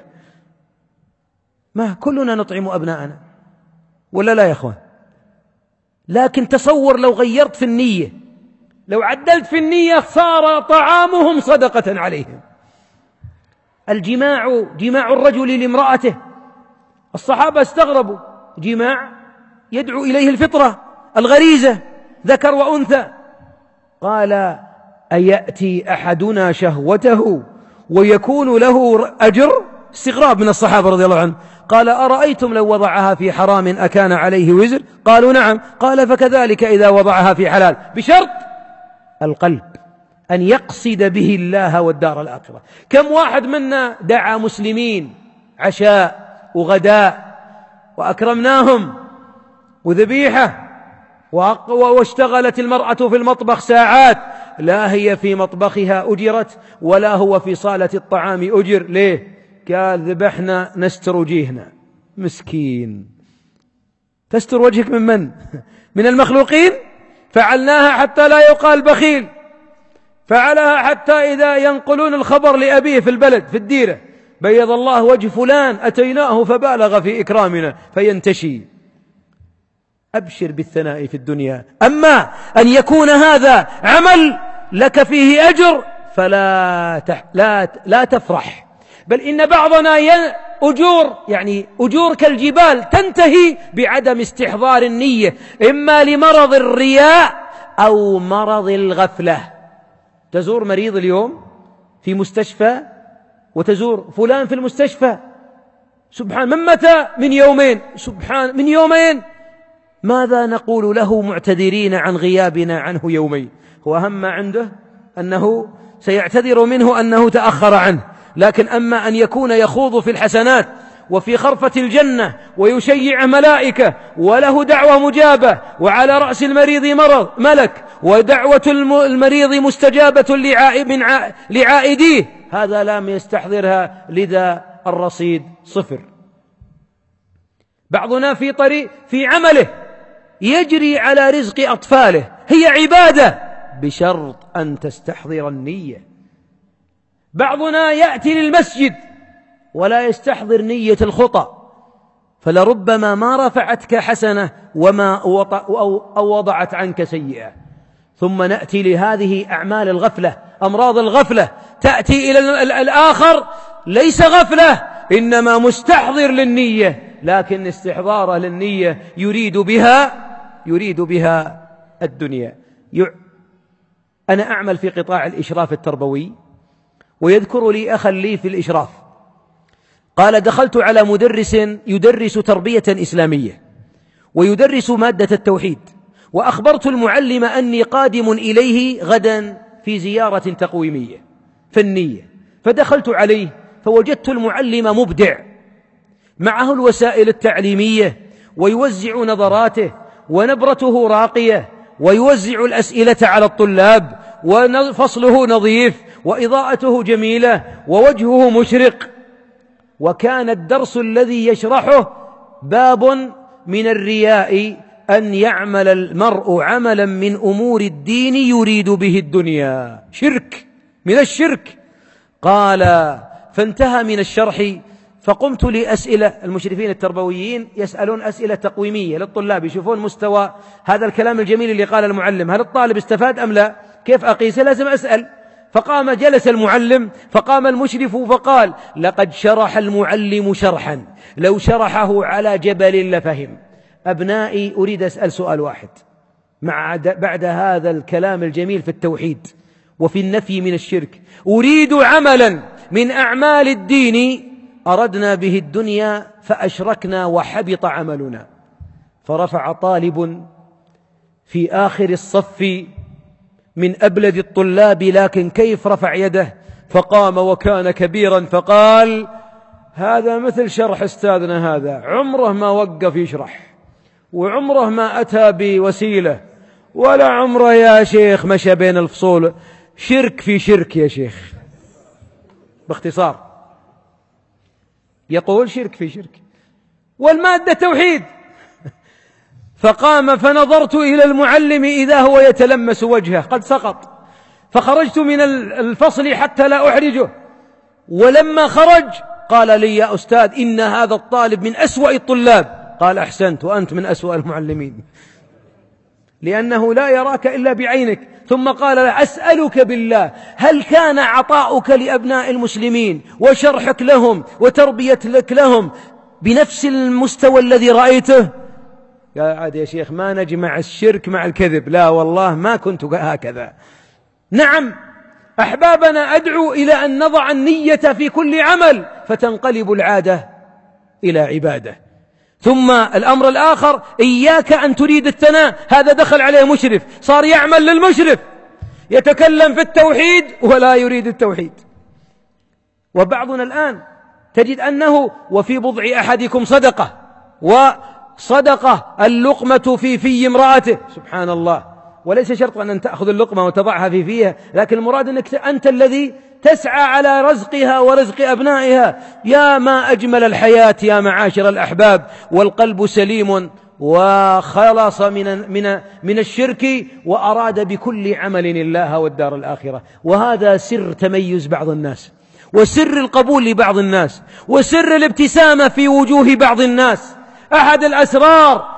ما كلنا نطعم أبناءنا ولا لا يا أخوان؟ لكن تصور لو غيرت في النية، لو عدلت في النية صار طعامهم صدقة عليهم. الجماع، جماع الرجل لامرأته، الصحابة استغربوا، جماع يدعو إليه الفطرة الغريزة ذكر وأنثى. قال أيأتي أحدنا شهوته ويكون له أجر؟ استغراب من الصحابة رضي الله عنهم. قال أرأيتم لو وضعها في حرام أكان عليه وزر؟ قالوا نعم. قال فكذلك إذا وضعها في حلال، بشرط القلب أن يقصد به الله والدار الآخرة. كم واحد منا دعا مسلمين عشاء وغداء وأكرمناهم وذبيحة، واشتغلت المرأة في المطبخ ساعات، لا هي في مطبخها أجرت ولا هو في صالة الطعام أجر. ليه؟ قال ذبحنا نستر وجيهنا. مسكين، تستر وجهك من من؟ من المخلوقين؟ فعلناها حتى لا يقال بخيل، فعلها حتى إذا ينقلون الخبر لأبيه في البلد في الديرة، بيض الله وجه فلان أتيناه فبالغ في إكرامنا، فينتشي. أبشر بالثناء في الدنيا. أما أن يكون هذا عمل لك فيه أجر لا تفرح، بل إن بعضنا أجور كالجبال تنتهي بعدم استحضار النية، إما لمرض الرياء أو مرض الغفلة. تزور مريض اليوم في مستشفى وتزور فلان في المستشفى، سبحان، من متى؟ من يومين. سبحان، من يومين. ماذا نقول له معتذرين عن غيابنا عنه يومين؟ هو أهم ما عنده أنه سيعتذر منه أنه تأخر عنه، لكن أما أن يكون يخوض في الحسنات وفي خرفة الجنة ويشيع ملائكة وله دعوة مجابة وعلى رأس المريض ملك ودعوة المريض مستجابة لعائديه، هذا لم يستحضرها، لذا الرصيد صفر. بعضنا في عمله يجري على رزق أطفاله، هي عبادة بشرط أن تستحضر النية. بعضنا يأتي للمسجد ولا يستحضر نية الخطأ، فلربما ما رفعتك حسنة أو وضعت عنك سيئة. ثم نأتي لهذه أعمال الغفلة، أمراض الغفلة، تأتي إلى الآخر ليس غفلة إنما مستحضر للنية، لكن استحضاره للنية يريد بها الدنيا. أنا أعمل في قطاع الإشراف التربوي، ويذكر لي أخا لي في الإشراف قال دخلت على مدرس يدرس تربية إسلامية ويدرس مادة التوحيد، وأخبرت المعلم أني قادم إليه غدا في زيارة تقويمية فنية، فدخلت عليه فوجدت المعلم مبدع، معه الوسائل التعليمية ويوزع نظراته ونبرته راقية ويوزع الأسئلة على الطلاب وفصله نظيف وإضاءته جميلة ووجهه مشرق. وكان الدرس الذي يشرحه باب من الرياء أن يعمل المرء عملا من أمور الدين يريد به الدنيا، شرك من الشرك. قال فانتهى من الشرح فقمت لأسئلة. المشرفين التربويين يسألون أسئلة تقويمية للطلاب، يشوفون مستوى هذا الكلام الجميل اللي قال المعلم، هل الطالب استفاد أم لا؟ كيف أقيسه؟ لازم أسأل. فقام جلس المعلم، فقام المشرف فقال لقد شرح المعلم شرحا لو شرحه على جبل لفهم. أبنائي، أريد أسأل سؤال واحد بعد هذا الكلام الجميل في التوحيد وفي النفي من الشرك. أريد عملا من أعمال الدين أردنا به الدنيا فأشركنا وحبط عملنا. فرفع طالب في آخر الصف من أبلد الطلاب، لكن كيف رفع يده، فقام وكان كبيرا فقال هذا مثل شرح أستاذنا، هذا عمره ما وقف يشرح، وعمره ما أتى بوسيلة، ولا عمره يا شيخ مشى بين الفصول. شرك في شرك يا شيخ، باختصار يقول شرك في شرك، والمادة توحيد. فقام فنظرت إلى المعلم إذا هو يتلمس وجهه قد سقط، فخرجت من الفصل حتى لا أحرجه. ولما خرج قال لي يا أستاذ إن هذا الطالب من أسوأ الطلاب. قال أحسنت، وأنت من أسوأ المعلمين، لأنه لا يراك إلا بعينك. ثم قال له أسألك بالله، هل كان عطاؤك لأبناء المسلمين وشرحك لهم وتربيتك لهم بنفس المستوى الذي رأيته؟ يا عاد يا شيخ ما نجمع الشرك مع الكذب، لا والله ما كنت هكذا. نعم أحبابنا، أدعو إلى أن نضع النية في كل عمل فتنقلب العادة إلى عبادة. ثم الأمر الآخر، إياك أن تريد الثناء. هذا دخل عليه مشرف، صار يعمل للمشرف، يتكلم في التوحيد ولا يريد التوحيد. وبعضنا الآن تجد أنه وفي بضع أحدكم صدقة، وصدقة اللقمة في امرأته، سبحان الله. وليس شرطا أن تأخذ اللقمة وتضعها في فيها، لكن المراد أنك أنت الذي تسعى على رزقها ورزق أبنائها. يا ما أجمل الحياة يا معاشر الأحباب، والقلب سليم وخلص من الشرك وأراد بكل عمل الله والدار الآخرة. وهذا سر تميز بعض الناس، وسر القبول لبعض الناس، وسر الابتسامة في وجوه بعض الناس. أحد الأسرار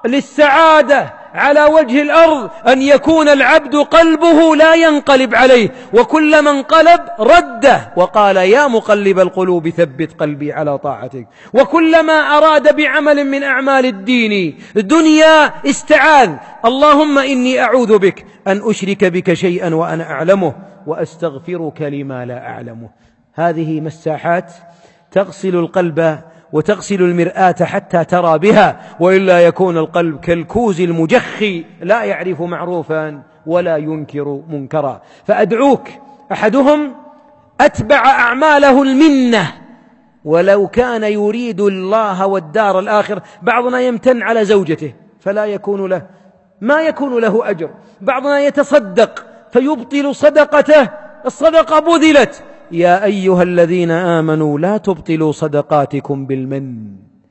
للسعادة على وجه الأرض أن يكون العبد قلبه لا ينقلب عليه، وكلما انقلب رده وقال يا مقلب القلوب ثبت قلبي على طاعتك. وكلما أراد بعمل من أعمال الدين دنيا استعاذ اللهم إني أعوذ بك أن أشرك بك شيئا وأنا أعلمه وأستغفرك لما لا أعلمه. هذه مساحات تغسل القلب وتغسل المرآة حتى ترى بها، وإلا يكون القلب كالكوز المجخي لا يعرف معروفا ولا ينكر منكرا. فأدعوك، أحدهم أتبع أعماله المنة، ولو كان يريد الله والدار الآخر. بعضنا يمتن على زوجته فلا يكون له ما يكون له أجر، بعضنا يتصدق فيبطل صدقته، الصدقة بذلت. يا أيها الذين آمنوا لا تبطلوا صدقاتكم بالمن.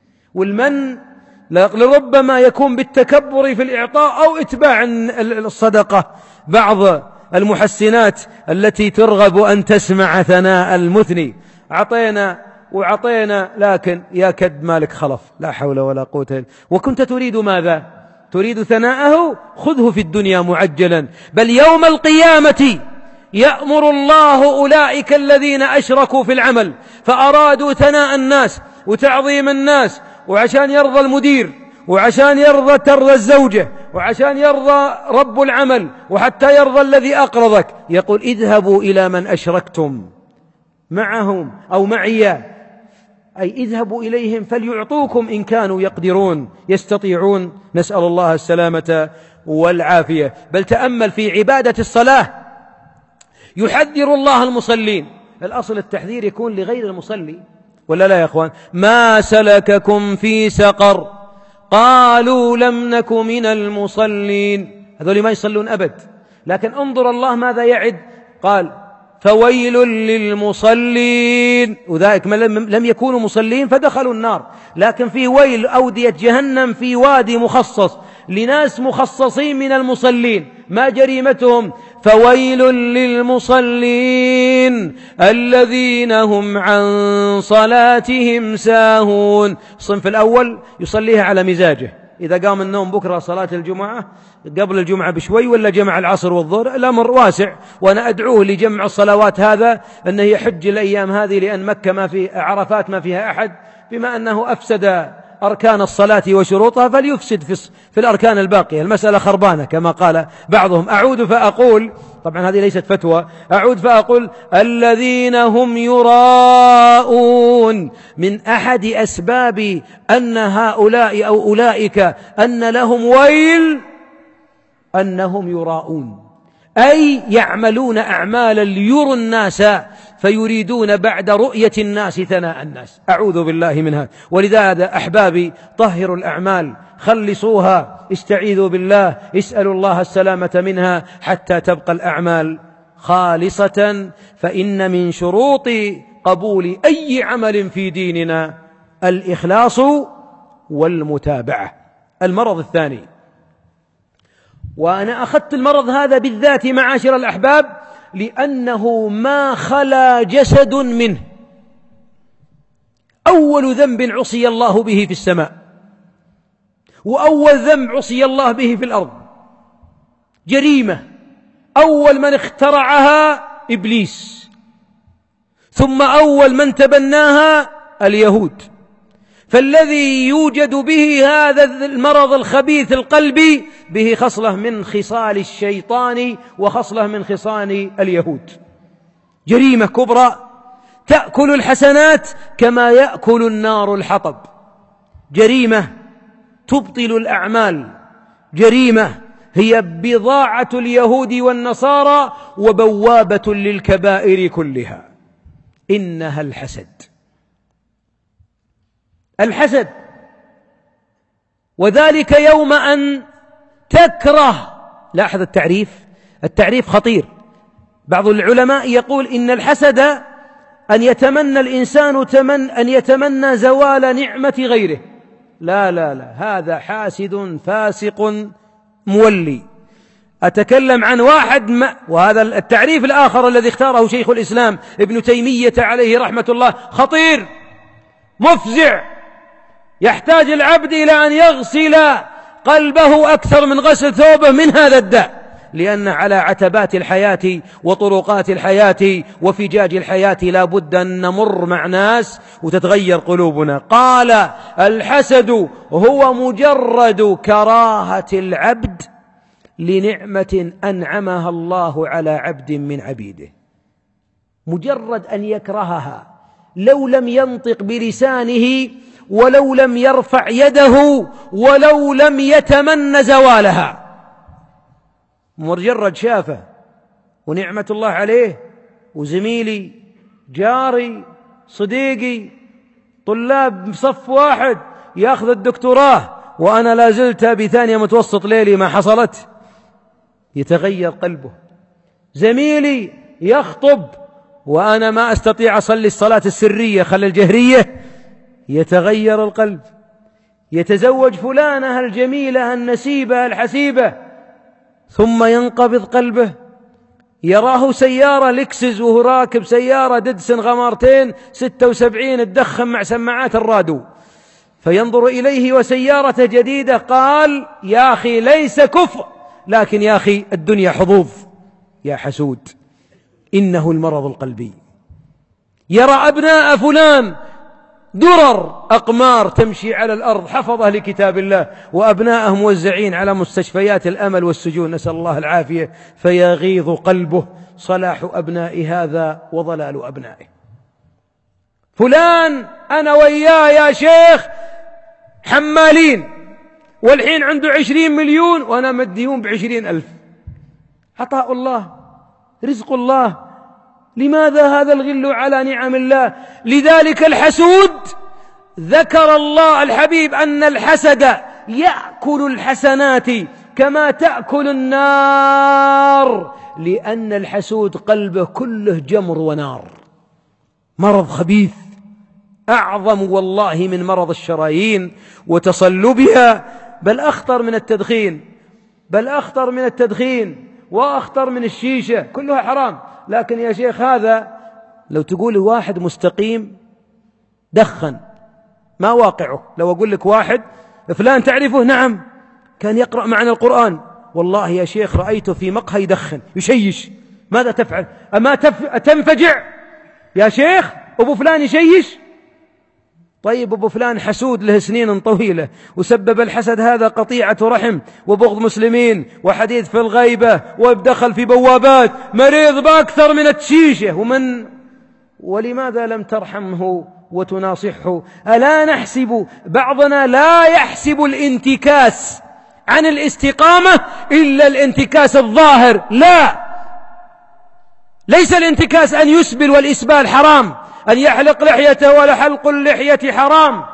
والمن لربما يكون بالتكبر في الإعطاء أو إتباع الصدقة. بعض المحسنات التي ترغب أن تسمع ثناء المثني، عطينا وعطينا لكن يا كد مالك خلف، لا حول ولا قوة إلا. وكنت تريد ماذا؟ تريد ثناءه؟ خذه في الدنيا معجلا، بل يوم القيامة يأمر الله أولئك الذين أشركوا في العمل فأرادوا ثناء الناس وتعظيم الناس، وعشان يرضى المدير، وعشان ترضى الزوجة، وعشان يرضى رب العمل، وحتى يرضى الذي أقرضك، يقول اذهبوا إلى من أشركتم معهم أو معي، أي اذهبوا إليهم فليعطوكم إن كانوا يقدرون يستطيعون. نسأل الله السلامة والعافية. بل تأمل في عبادة الصلاة، يحذر الله المصلين. الأصل التحذير يكون لغير المصلي، ولا لا يا أخوان؟ ما سلككم في سقر قالوا لم نك من المصلين. هذول ما يصلون أبد، لكن انظر الله ماذا يعد. قال فويل للمصلين. أولئك لم يكونوا مصلين فدخلوا النار، لكن في ويل أودية جهنم في وادي مخصص لناس مخصصين من المصلين. ما جريمتهم؟ فويل للمصلين الذين هم عن صلاتهم ساهون. الصنف الأول يصليها على مزاجه، إذا قام النوم بكرة صلاة الجمعة قبل الجمعة بشوي ولا جمع العصر والظهر، الأمر واسع، وأنا أدعوه لجمع الصلوات هذا أنه يحج الأيام هذه، لأن مكة ما في عرفات ما فيها أحد، بما أنه أفسد أركان الصلاة وشروطها فليفسد في الأركان الباقية. المسألة خربانة كما قال بعضهم. أعود فأقول، طبعا هذه ليست فتوى، أعود فأقول الذين هم يراءون. من أحد أسباب أن هؤلاء أو أولئك أن لهم ويل أنهم يراءون، أي يعملون أعمالا ليروا الناس فيريدون بعد رؤية الناس ثناء الناس. أعوذ بالله من هذا. ولذا أحبابي طهروا الأعمال، خلصوها، استعيذوا بالله، اسألوا الله السلامة منها حتى تبقى الأعمال خالصة. فإن من شروط قبول أي عمل في ديننا الإخلاص والمتابعة. المرض الثاني، وأنا أخذت المرض هذا بالذات معاشر الأحباب لأنه ما خلا جسد منه. أول ذنب عصي الله به في السماء، وأول ذنب عصي الله به في الأرض، جريمة أول من اخترعها إبليس، ثم أول من تبناها اليهود. فالذي يوجد به هذا المرض الخبيث القلبي به خصلة من خصال الشيطان وخصلة من خصال اليهود. جريمة كبرى تأكل الحسنات كما يأكل النار الحطب، جريمة تبطل الأعمال، جريمة هي بضاعة اليهود والنصارى وبوابة للكبائر كلها. إنها الحسد. الحسد، وذلك يوم أن تكره. لاحظ التعريف خطير. بعض العلماء يقول إن الحسد أن يتمنى الإنسان أن يتمنى زوال نعمة غيره. لا لا لا، هذا حاسد فاسق مولي. أتكلم عن واحد وهذا التعريف الآخر الذي اختاره شيخ الإسلام ابن تيمية عليه رحمة الله خطير مفزع، يحتاج العبد إلى أن يغسل قلبه أكثر من غسل ثوبه من هذا الداء، لأن على عتبات الحياة وطرقات الحياة وفجاج الحياة لا بد أن نمر مع ناس وتتغير قلوبنا. قال الحسد هو مجرد كراهة العبد لنعمة أنعمها الله على عبد من عبيده، مجرد أن يكرهها، لو لم ينطق بلسانه ولو لم يرفع يده ولو لم يتمنى زوالها، مجرد شافه ونعمة الله عليه وزميلي جاري صديقي طلاب صف واحد يأخذ الدكتوراه وأنا لا زلت بثانية متوسط ليلي ما حصلت، يتغير قلبه. زميلي يخطب وأنا ما أستطيع أصلي الصلاة السرية خل الجهرية، يتغير القلب. يتزوج فلانة الجميلة النسيبة الحسيبة ثم ينقبض قلبه. يراه سيارة لكسس وهو راكب سيارة ديدسن غمارتين 76 تدخن مع سماعات الراديو، فينظر إليه وسيارة جديدة، قال يا أخي ليس كفر، لكن يا أخي الدنيا حظوظ. يا حسود، إنه المرض القلبي. يرى أبناء فلان درر أقمار تمشي على الأرض حفظه لكتاب الله، وأبناءهم موزعين على مستشفيات الأمل والسجون، نسأل الله العافية، فيغيظ قلبه صلاح أبناء هذا وضلال أبنائه. فلان أنا وياه يا شيخ حمالين والحين عنده 20 مليون وأنا مديون ب20,000. عطاء الله، رزق الله. لماذا هذا الغل على نعم الله؟ لذلك الحسود ذكر الله الحبيب أن الحسد يأكل الحسنات كما تأكل النار، لأن الحسود قلبه كله جمر ونار، مرض خبيث أعظم والله من مرض الشرايين وتصلبها، بل أخطر من التدخين، بل أخطر من التدخين وأخطر من الشيشة، كلها حرام. لكن يا شيخ هذا لو تقول واحد مستقيم دخن ما واقعه، لو أقول لك واحد فلان تعرفه نعم كان يقرأ معنا القرآن، والله يا شيخ رأيته في مقهى يدخن يشيش، ماذا تفعل؟ أما تنفجع يا شيخ أبو فلان يشيش؟ طيب أبو فلان حسود له سنين طويلة، وسبب الحسد هذا قطيعة رحم وبغض مسلمين وحديث في الغيبة ودخل في بوابات، مريض بأكثر من الشيشة ولماذا لم ترحمه وتناصحه؟ ألا نحسب بعضنا لا يحسب الانتكاس عن الاستقامة إلا الانتكاس الظاهر، لا، ليس الانتكاس أن يسبل، والإسبال حرام، أن يحلق لحيته ولحلق اللحية حرام،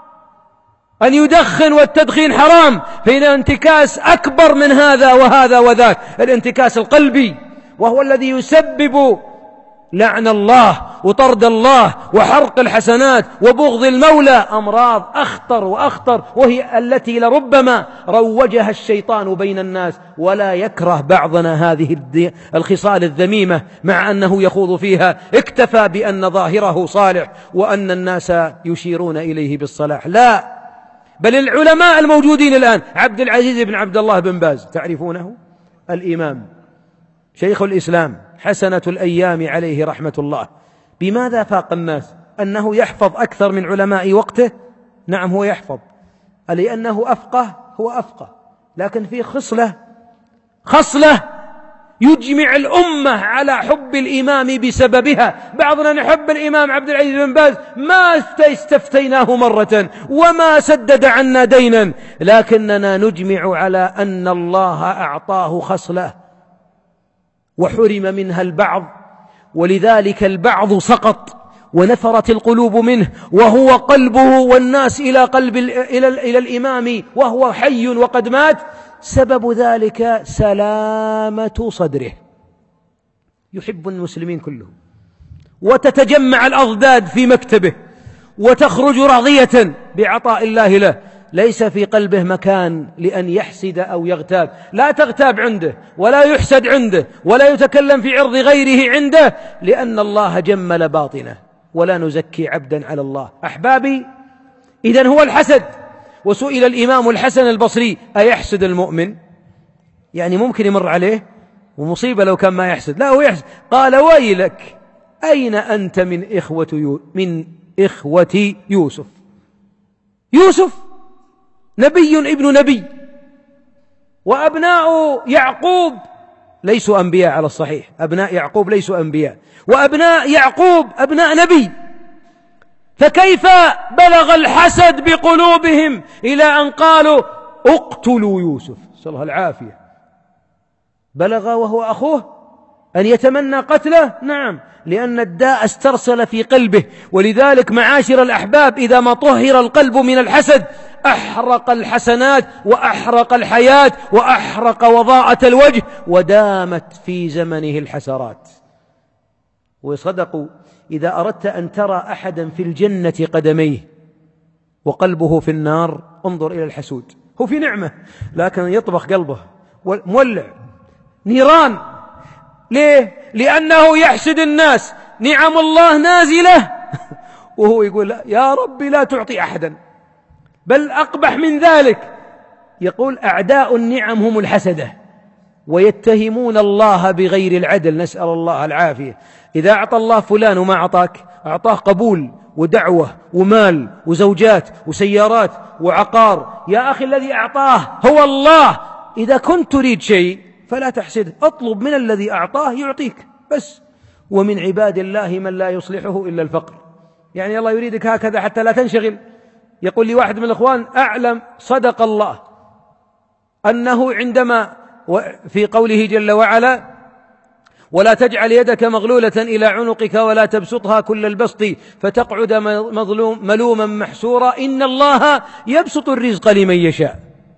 أن يدخن والتدخين حرام، فإن الانتكاس أكبر من هذا وهذا وذاك، الانتكاس القلبي وهو الذي يسبب لعن الله وطرد الله وحرق الحسنات وبغض المولى، أمراض أخطر وأخطر، وهي التي لربما روجها الشيطان بين الناس، ولا يكره بعضنا هذه الخصال الذميمة مع أنه يخوض فيها، اكتفى بأن ظاهره صالح وأن الناس يشيرون إليه بالصلاح، لا، بل العلماء الموجودين الآن، عبد العزيز بن عبد الله بن باز تعرفونه، الإمام شيخ الإسلام حسنة الأيام عليه رحمة الله، بماذا فاق الناس؟ أنه يحفظ أكثر من علماء وقته، نعم هو يحفظ، لأنه أفقه، هو أفقه، لكن في خصلة يجمع الأمة على حب الإمام بسببها. بعضنا نحب الإمام عبد العزيز بن باز، ما استفتيناه مرة وما سدد عنا دينا، لكننا نجمع على أن الله أعطاه خصلة وحرم منها البعض، ولذلك البعض سقط ونفرت القلوب منه، وهو قلبه والناس إلى الإمام وهو حي وقد مات، سبب ذلك سلامة صدره، يحب المسلمين كلهم، وتتجمع الأضداد في مكتبه، وتخرج راضية بعطاء الله له، ليس في قلبه مكان لأن يحسد أو يغتاب، لا تغتاب عنده ولا يحسد عنده ولا يتكلم في عرض غيره عنده، لأن الله جمل باطنه، ولا نزكي عبدا على الله. أحبابي، إذن هو الحسد. وسئل الإمام الحسن البصري: أيحسد المؤمن؟ يعني ممكن يمر عليه ومصيبة لو كان ما يحسد، لا هو يحسد. قال: ويلك، أين أنت من إخوة يوسف؟ يوسف نبي ابن نبي، وأبناء يعقوب ليسوا أنبياء على الصحيح، أبناء يعقوب ليسوا أنبياء، وأبناء يعقوب أبناء نبي، فكيف بلغ الحسد بقلوبهم إلى أن قالوا اقتلوا يوسف؟ نسأل الله العافية. بلغ وهو أخوه أن يتمنى قتله؟ نعم، لأن الداء استرسل في قلبه. ولذلك معاشر الأحباب، إذا ما طهر القلب من الحسد أحرق الحسنات وأحرق الحياة وأحرق وضاءة الوجه، ودامت في زمنه الحسرات. وصدقوا: إذا أردت أن ترى أحدا في الجنة قدميه وقلبه في النار، انظر إلى الحسود. هو في نعمة لكن يطبخ قلبه مولع نيران. ليه؟ لأنه يحسد الناس، نعم الله نازلة وهو يقول: يا ربي لا تعطي أحدا، بل أقبح من ذلك، يقول: أعداء النعم هم الحسدة، ويتهمون الله بغير العدل، نسأل الله العافية. إذا أعطى الله فلان وما أعطاك، أعطاه قبول ودعوة ومال وزوجات وسيارات وعقار، يا أخي الذي أعطاه هو الله. إذا كنت تريد شيء فلا تحسده، اطلب من الذي أعطاه يعطيك بس. ومن عباد الله من لا يصلحه إلا الفقر، يعني الله يريدك هكذا حتى لا تنشغل. يقول لي واحد من الإخوان: أعلم صدق الله أنه عندما في قوله جل وعلا: ولا تجعل يدك مغلولة إلى عنقك ولا تبسطها كل البسط فتقعد ملوما محسورا إن الله يبسط الرزق لمن يشاء.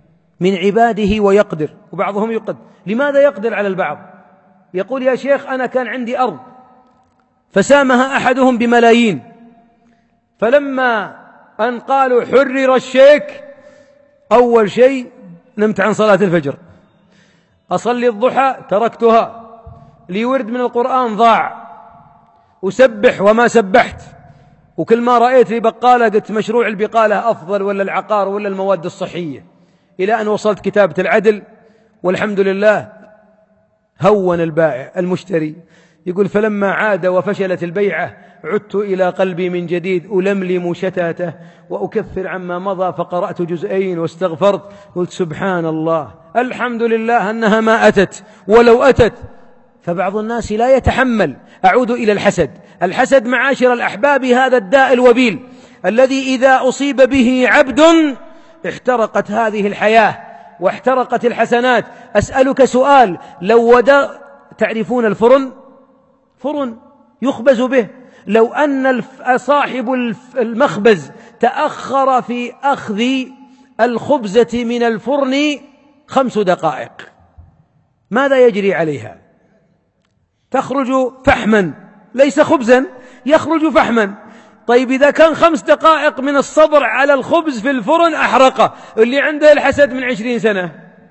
من عباده ويقدر، وبعضهم يقدر. لماذا يقدر على البعض؟ يقول يا شيخ أنا كان عندي أرض فسامها أحدهم بملايين، فلما أن قالوا حرر الشيك أول شيء نمت عن صلاة الفجر، أصلي الضحى تركتها، لي ورد من القرآن ضاع، أسبح وما سبحت، وكل ما رأيت لي بقالة قلت مشروع البقالة أفضل ولا العقار ولا المواد الصحية، إلى أن وصلت كتابة العدل، والحمد لله هون البائع المشتري. يقول فلما عاد وفشلت البيعة عدت إلى قلبي من جديد ألملم شتاته وأكفر عما مضى، فقرأت جزئين واستغفرت، قلت سبحان الله الحمد لله أنها ما أتت، ولو أتت. فبعض الناس لا يتحمل. أعود إلى الحسد. الحسد معاشر الأحباب هذا الداء الوبيل الذي إذا أصيب به عبد احترقت هذه الحياة واحترقت الحسنات. أسألك سؤال، لو تعرفون الفرن؟ فرن يخبز به، لو أن صاحب المخبز تأخر في أخذ الخبزة من الفرن 5 دقائق ماذا يجري عليها؟ تخرج فحما، ليس خبزا، يخرج فحما. طيب إذا كان 5 دقائق من الصبر على الخبز في الفرن أحرقه، اللي عنده الحسد من 20 سنة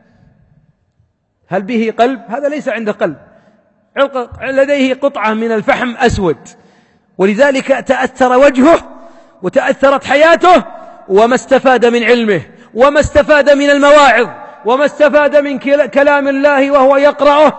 هل به قلب؟ هذا ليس عنده قلب، لديه قطعة من الفحم أسود، ولذلك تأثر وجهه وتأثرت حياته، وما استفاد من علمه، وما استفاد من المواعظ، وما استفاد من كلام الله وهو يقرأه،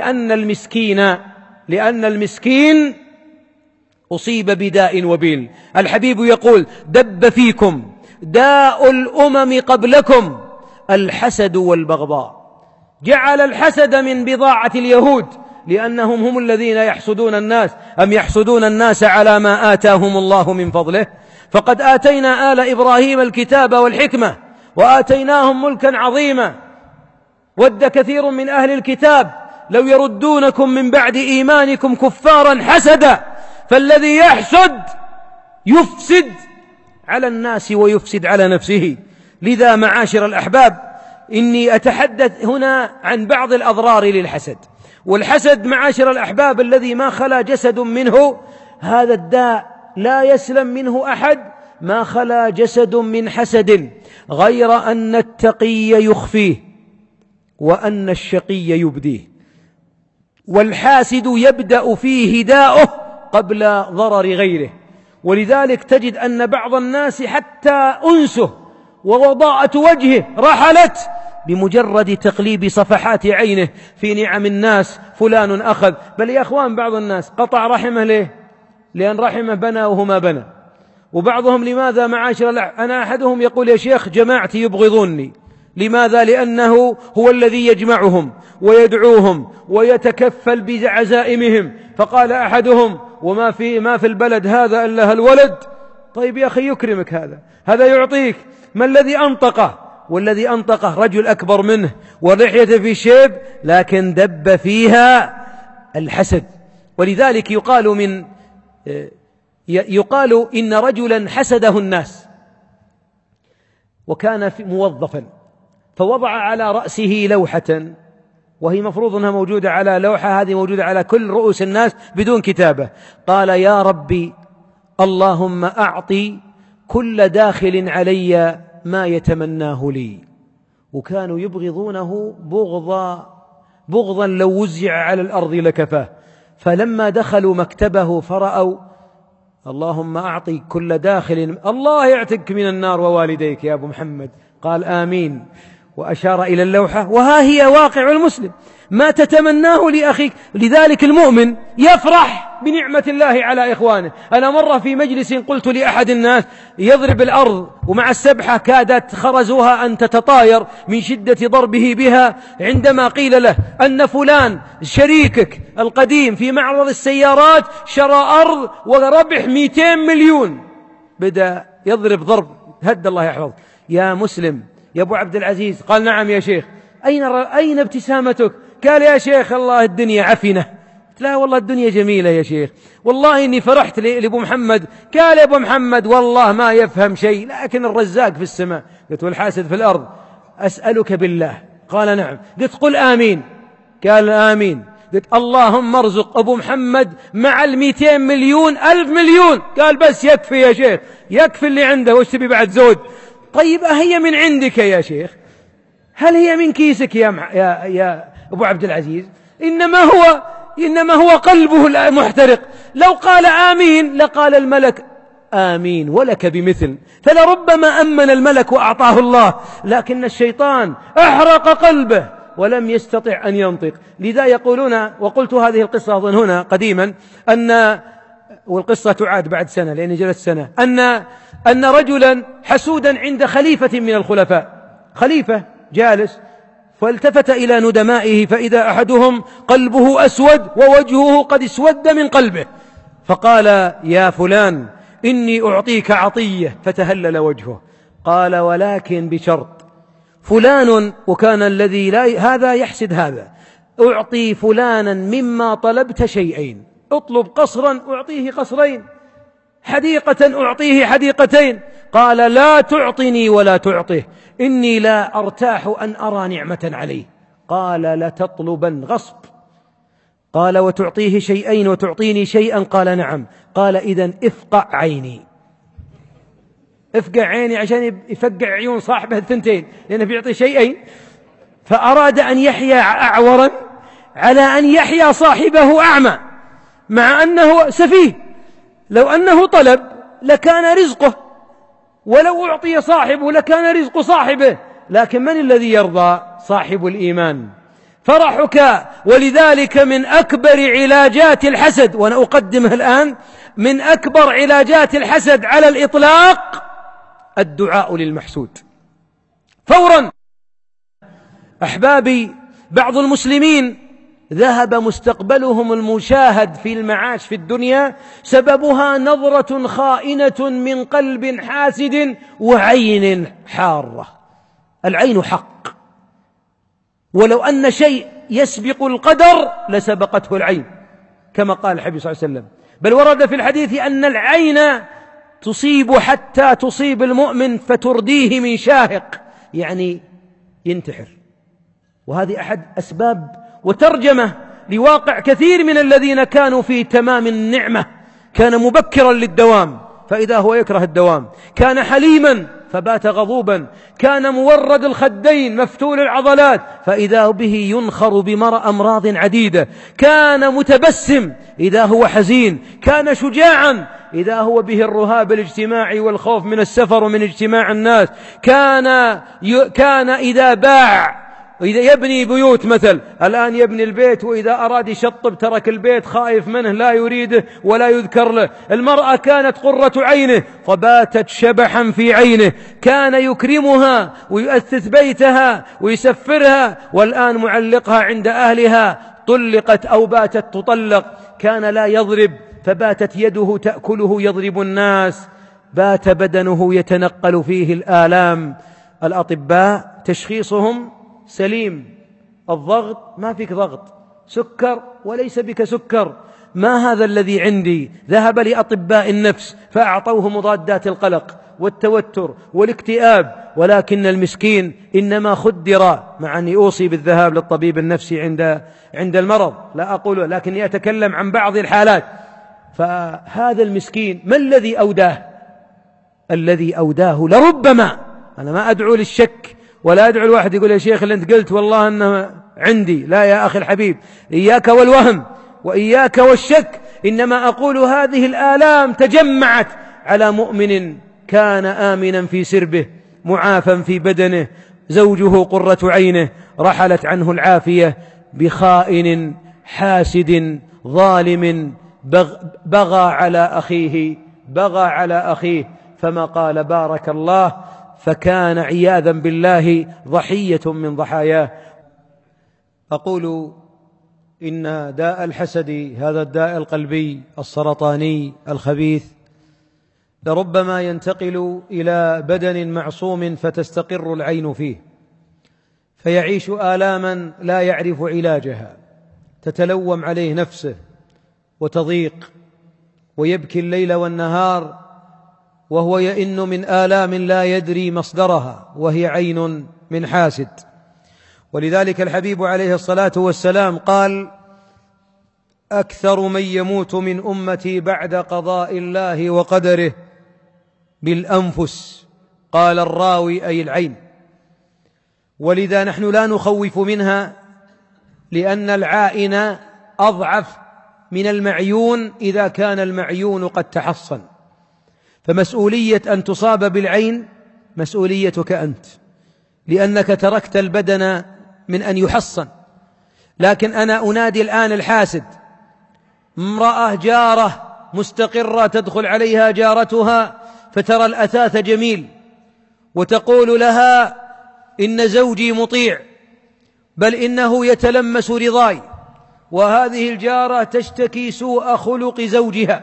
لأن المسكين أصيب بداء وبيل. الحبيب يقول دب فيكم داء الأمم قبلكم الحسد والبغضاء. جعل الحسد من بضاعة اليهود لأنهم هم الذين يحسدون الناس، أم يحسدون الناس على ما آتاهم الله من فضله؟ فقد آتينا آل إبراهيم الكتاب والحكمة وآتيناهم ملكا عظيما. ود كثير من أهل الكتاب لو يردونكم من بعد إيمانكم كفارا حسدا، فالذي يحسد يفسد على الناس ويفسد على نفسه. لذا معاشر الأحباب إني أتحدث هنا عن بعض الأضرار للحسد. والحسد معاشر الأحباب الذي ما خلا جسد منه، هذا الداء لا يسلم منه أحد ما خلا جسد من حسد، غير أن التقي يخفيه وأن الشقي يبديه. والحاسد يبدأ فيه داؤه قبل ضرر غيره. ولذلك تجد أن بعض الناس حتى أنسه ووضاءة وجهه رحلت بمجرد تقليب صفحات عينه في نعم الناس. فلان أخذ، بل يا أخوان بعض الناس قطع رحمه ليه؟ لأن رحمه بنى وهو ما بنى. وبعضهم لماذا معاشر أنا أحدهم يقول يا شيخ جماعتي يبغضوني. لماذا؟ لأنه هو الذي يجمعهم ويدعوهم ويتكفل بعزائمهم. فقال أحدهم وما في البلد هذا إلا الولد. طيب يا أخي يكرمك، هذا يعطيك. ما الذي أنطقه؟ والذي أنطقه رجل أكبر منه ولحيته في شيب، لكن دب فيها الحسد. ولذلك يقال إن رجلا حسده الناس، وكان موظفا، فوضع على رأسه لوحة، وهي مفروض أنها موجودة على لوحة، هذه موجودة على كل رؤوس الناس بدون كتابة. قال يا ربي اللهم أعطي كل داخل علي ما يتمناه لي. وكانوا يبغضونه بغضا لو وزع على الأرض لكفاه. فلما دخلوا مكتبه فرأوا اللهم أعطي كل داخل، الله يعتقك من النار ووالديك يا أبو محمد. قال آمين، وأشار إلى اللوحة. وها هي واقع المسلم، ما تتمناه لأخيك. لذلك المؤمن يفرح بنعمة الله على إخوانه. أنا مرة في مجلس قلت لأحد الناس يضرب الأرض ومع السبحة كادت خرزوها أن تتطاير من شدة ضربه بها، عندما قيل له أن فلان شريكك القديم في معرض السيارات شرى أرض وربح 200 مليون. بدأ يضرب ضرب هد الله يحفظ. يا مسلم يا أبو عبد العزيز. قال نعم يا شيخ. أين ابتسامتك؟ قال يا شيخ الله الدنيا عفنة. لا والله الدنيا جميلة يا شيخ، والله إني فرحت لأبو محمد. قال يا أبو محمد والله ما يفهم شيء، لكن الرزاق في السماء. قلت والحاسد في الأرض. أسألك بالله. قال نعم. قلت قل آمين. قال آمين. قلت اللهم ارزق أبو محمد مع 200 مليون 1000 مليون. قال بس يكفي يا شيخ، يكفي اللي عنده، وش تبي بعد زود؟ طيب أهي من عندك يا شيخ؟ هل هي من كيسك يا أبو عبد العزيز؟ إنما هو قلبه محترق. لو قال آمين لقال الملك آمين ولك بمثل، فلربما أمن الملك وأعطاه الله، لكن الشيطان أحرق قلبه ولم يستطع أن ينطق. لذا يقولون، وقلت هذه القصة أظن هنا قديما، والقصة تعاد بعد سنة لأني جلست سنة، أن رجلا حسودا عند خليفة من الخلفاء، خليفة جالس، فالتفت إلى ندمائه فإذا أحدهم قلبه أسود ووجهه قد اسود من قلبه، فقال يا فلان إني أعطيك عطية، فتهلل وجهه. قال ولكن بشرط، فلان، وكان الذي هذا يحسد هذا، أعطي فلانا مما طلبت شيئين، اطلب قصرا أعطيه قصرين، حديقة أعطيه حديقتين. قال لا تعطني ولا تعطيه، إني لا أرتاح أن أرى نعمة عليه. قال لتطلبن غصب. قال وتعطيه شيئين وتعطيني شيئا؟ قال نعم. قال إذن افقع عيني. افقع عيني عشان يفقع عيون صاحبه الثنتين، لأنه بيعطي شيئين. فأراد أن يحيا أعورا على أن يحيا صاحبه أعمى، مع أنه سفيه. لو أنه طلب لكان رزقه، ولو أعطي صاحبه لكان رزق صاحبه، لكن من الذي يرضى؟ صاحب الإيمان. فرحك. ولذلك من أكبر علاجات الحسد، وأنا أقدمه الآن، من أكبر علاجات الحسد على الإطلاق الدعاء للمحسود فورا. أحبابي، بعض المسلمين ذهب مستقبلهم المشاهد في المعاش في الدنيا سببها نظرة خائنة من قلب حاسد وعين حارة. العين حق، ولو أن شيء يسبق القدر لسبقته العين، كما قال الحبيب صلى الله عليه وسلم. بل ورد في الحديث أن العين تصيب حتى تصيب المؤمن فترديه من شاهق، يعني ينتحر. وهذه أحد أسباب وترجمة لواقع كثير من الذين كانوا في تمام النعمة. كان مبكرا للدوام فإذا هو يكره الدوام، كان حليما فبات غضوبا، كان مورد الخدين مفتول العضلات فإذا به ينخر بأمراض عديدة، كان متبسم إذا هو حزين، كان شجاعا إذا هو به الرهاب الاجتماعي والخوف من السفر ومن اجتماع الناس، كان إذا باع، وإذا يبني بيوت مثل الآن يبني البيت، وإذا أراد يشطب ترك البيت خائف منه لا يريده ولا يذكر له. المرأة كانت قرة عينه فباتت شبحا في عينه، كان يكرمها ويؤثث بيتها ويسفرها، والآن معلقها عند أهلها، طلقت أو باتت تطلق. كان لا يضرب فباتت يده تأكله يضرب الناس، بات بدنه يتنقل فيه الآلام. الأطباء تشخيصهم سليم، الضغط ما فيك ضغط، سكر وليس بك سكر، ما هذا الذي عندي؟ ذهب لأطباء النفس فأعطوه مضادات القلق والتوتر والاكتئاب، ولكن المسكين إنما خدر، مع أني أوصي بالذهاب للطبيب النفسي عند المرض، لا أقول، لكني أتكلم عن بعض الحالات. فهذا المسكين ما الذي أوداه؟ الذي أوداه لربما، أنا ما أدعو للشك ولا أدعو الواحد يقول يا شيخ اللي أنت قلت والله أنه عندي، لا يا أخي الحبيب، إياك والوهم وإياك والشك، إنما أقول هذه الآلام تجمعت على مؤمن كان آمنا في سربه معافا في بدنه، زوجه قرة عينه، رحلت عنه العافية بخائن حاسد ظالم بغى على أخيه فما قال بارك الله، فكان عياذا بالله ضحية من ضحاياه. أقول إن داء الحسد، هذا الداء القلبي السرطاني الخبيث، لربما ينتقل إلى بدن معصوم فتستقر العين فيه، فيعيش آلاما لا يعرف علاجها، تتلوم عليه نفسه وتضيق، ويبكي الليل والنهار وهو يئن من آلام لا يدري مصدرها، وهي عين من حاسد. ولذلك الحبيب عليه الصلاة والسلام قال: أكثر من يموت من أمتي بعد قضاء الله وقدره بالأنفس. قال الراوي أي العين. ولذا نحن لا نخوف منها، لأن العائن أضعف من المعيون إذا كان المعيون قد تحصن. فمسؤولية أن تصاب بالعين مسؤوليتك أنت، لأنك تركت البدن من أن يحصن. لكن أنا أنادي الآن الحاسد، امرأة جارة مستقرة تدخل عليها جارتها فترى الأثاث جميل وتقول لها: إن زوجي مطيع، بل إنه يتلمس رضاي. وهذه الجارة تشتكي سوء خلق زوجها،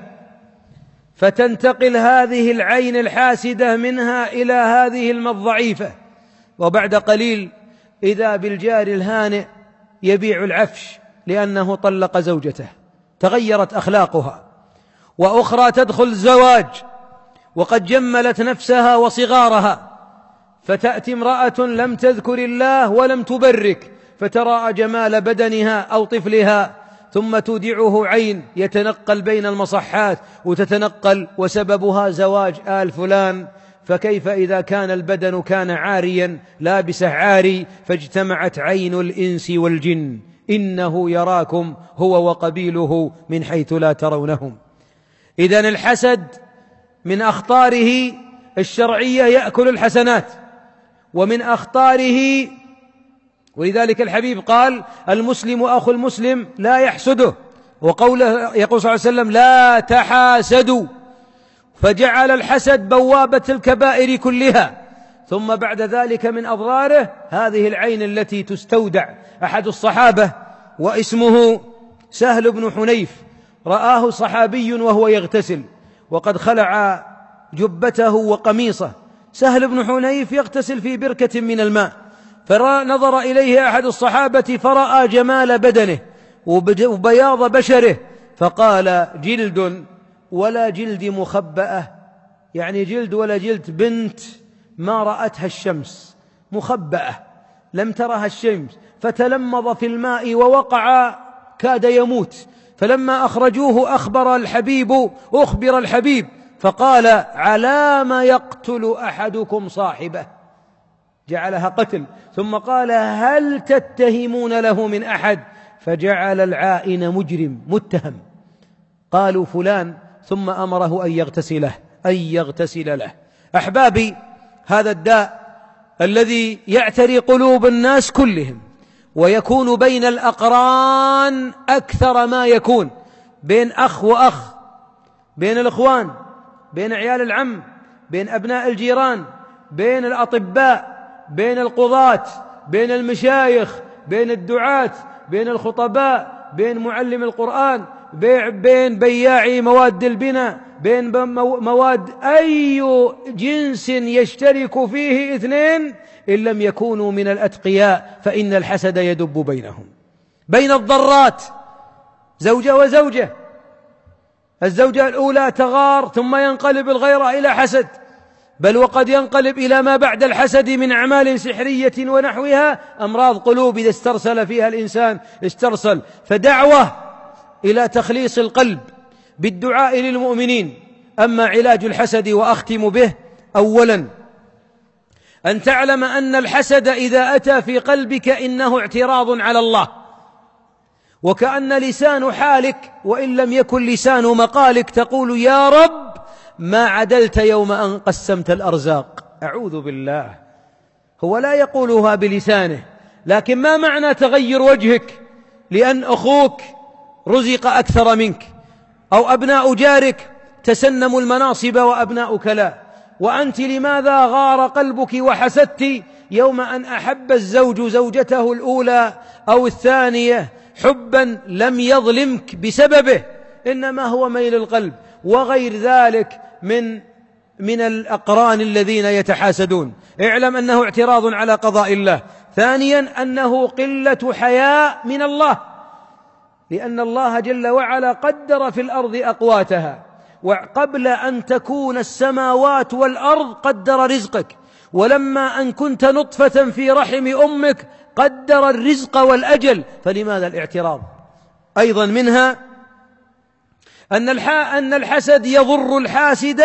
فتنتقل هذه العين الحاسدة منها إلى هذه الضعيفة، وبعد قليل إذا بالجار الهانئ يبيع العفش لأنه طلق زوجته، تغيرت أخلاقها. وأخرى تدخل الزواج وقد جملت نفسها وصغارها، فتأتي امرأة لم تذكر الله ولم تبرك، فتراءى جمال بدنها أو طفلها، ثم تودعه عين يتنقل بين المصحات وتتنقل، وسببها زواج آل فلان. فكيف إذا كان البدن كان عاريا لابسه عاري، فاجتمعت عين الإنس والجن، إنه يراكم هو وقبيله من حيث لا ترونهم. إذن الحسد من أخطاره الشرعية يأكل الحسنات، ومن أخطاره، ولذلك الحبيب قال: المسلم أخو المسلم لا يحسده. وقوله يقول صلى الله عليه وسلم: لا تحاسدوا، فجعل الحسد بوابة الكبائر كلها. ثم بعد ذلك من أضراره هذه العين التي تستودع. أحد الصحابة واسمه سهل بن حنيف رآه صحابي وهو يغتسل وقد خلع جبته وقميصه. سهل بن حنيف يغتسل في بركة من الماء، فنظر إليه أحد الصحابة فرأى جمال بدنه وبياض بشره، فقال: جلد ولا جلد مخبأة، يعني جلد ولا جلد بنت ما رأتها الشمس، مخبأة لم ترها الشمس. فتلمض في الماء ووقع كاد يموت. فلما أخرجوه أخبر الحبيب فقال: على ما يقتل أحدكم صاحبه، جعلها قتل. ثم قال: هل تتهمون له من أحد؟ فجعل العائن مجرم متهم. قالوا: فلان. ثم أمره أن يغتسل له. أحبابي، هذا الداء الذي يعتري قلوب الناس كلهم، ويكون بين الأقران أكثر ما يكون، بين أخ وأخ، بين الإخوان، بين عيال العم، بين أبناء الجيران، بين الأطباء، بين القضاة، بين المشايخ، بين الدعاة، بين الخطباء، بين معلم القرآن، بين بياعي مواد البناء، بين مواد أي جنس يشترك فيه اثنين إن لم يكونوا من الأتقياء، فإن الحسد يدب بينهم. بين الضرات، زوجة وزوجة، الزوجة الأولى تغار ثم ينقلب الغيرة إلى حسد، بل وقد ينقلب إلى ما بعد الحسد من أعمال سحرية ونحوها. أمراض قلوب إذا استرسل فيها الإنسان استرسل. فدعوة إلى تخليص القلب بالدعاء للمؤمنين. أما علاج الحسد وأختم به: أولا أن تعلم أن الحسد إذا أتى في قلبك إنه اعتراض على الله، وكأن لسان حالك وإن لم يكن لسان مقالك تقول: يا رب ما عدلت يوم أن قسمت الأرزاق. أعوذ بالله. هو لا يقولها بلسانه، لكن ما معنى تغير وجهك لأن أخوك رزق أكثر منك، أو أبناء جارك تسنموا المناصب وأبناؤك لا؟ وأنت لماذا غار قلبك وحسدت يوم أن أحب الزوج زوجته الأولى أو الثانية حبا لم يظلمك بسببه، إنما هو ميل القلب وغير ذلك من الأقران الذين يتحاسدون. اعلم أنه اعتراض على قضاء الله. ثانيا أنه قلة حياء من الله، لأن الله جل وعلا قدر في الأرض أقواتها، وقبل أن تكون السماوات والأرض قدر رزقك، ولما أن كنت نطفة في رحم أمك قدر الرزق والأجل، فلماذا الاعتراض؟ أيضا منها أن الحسد يضر الحاسد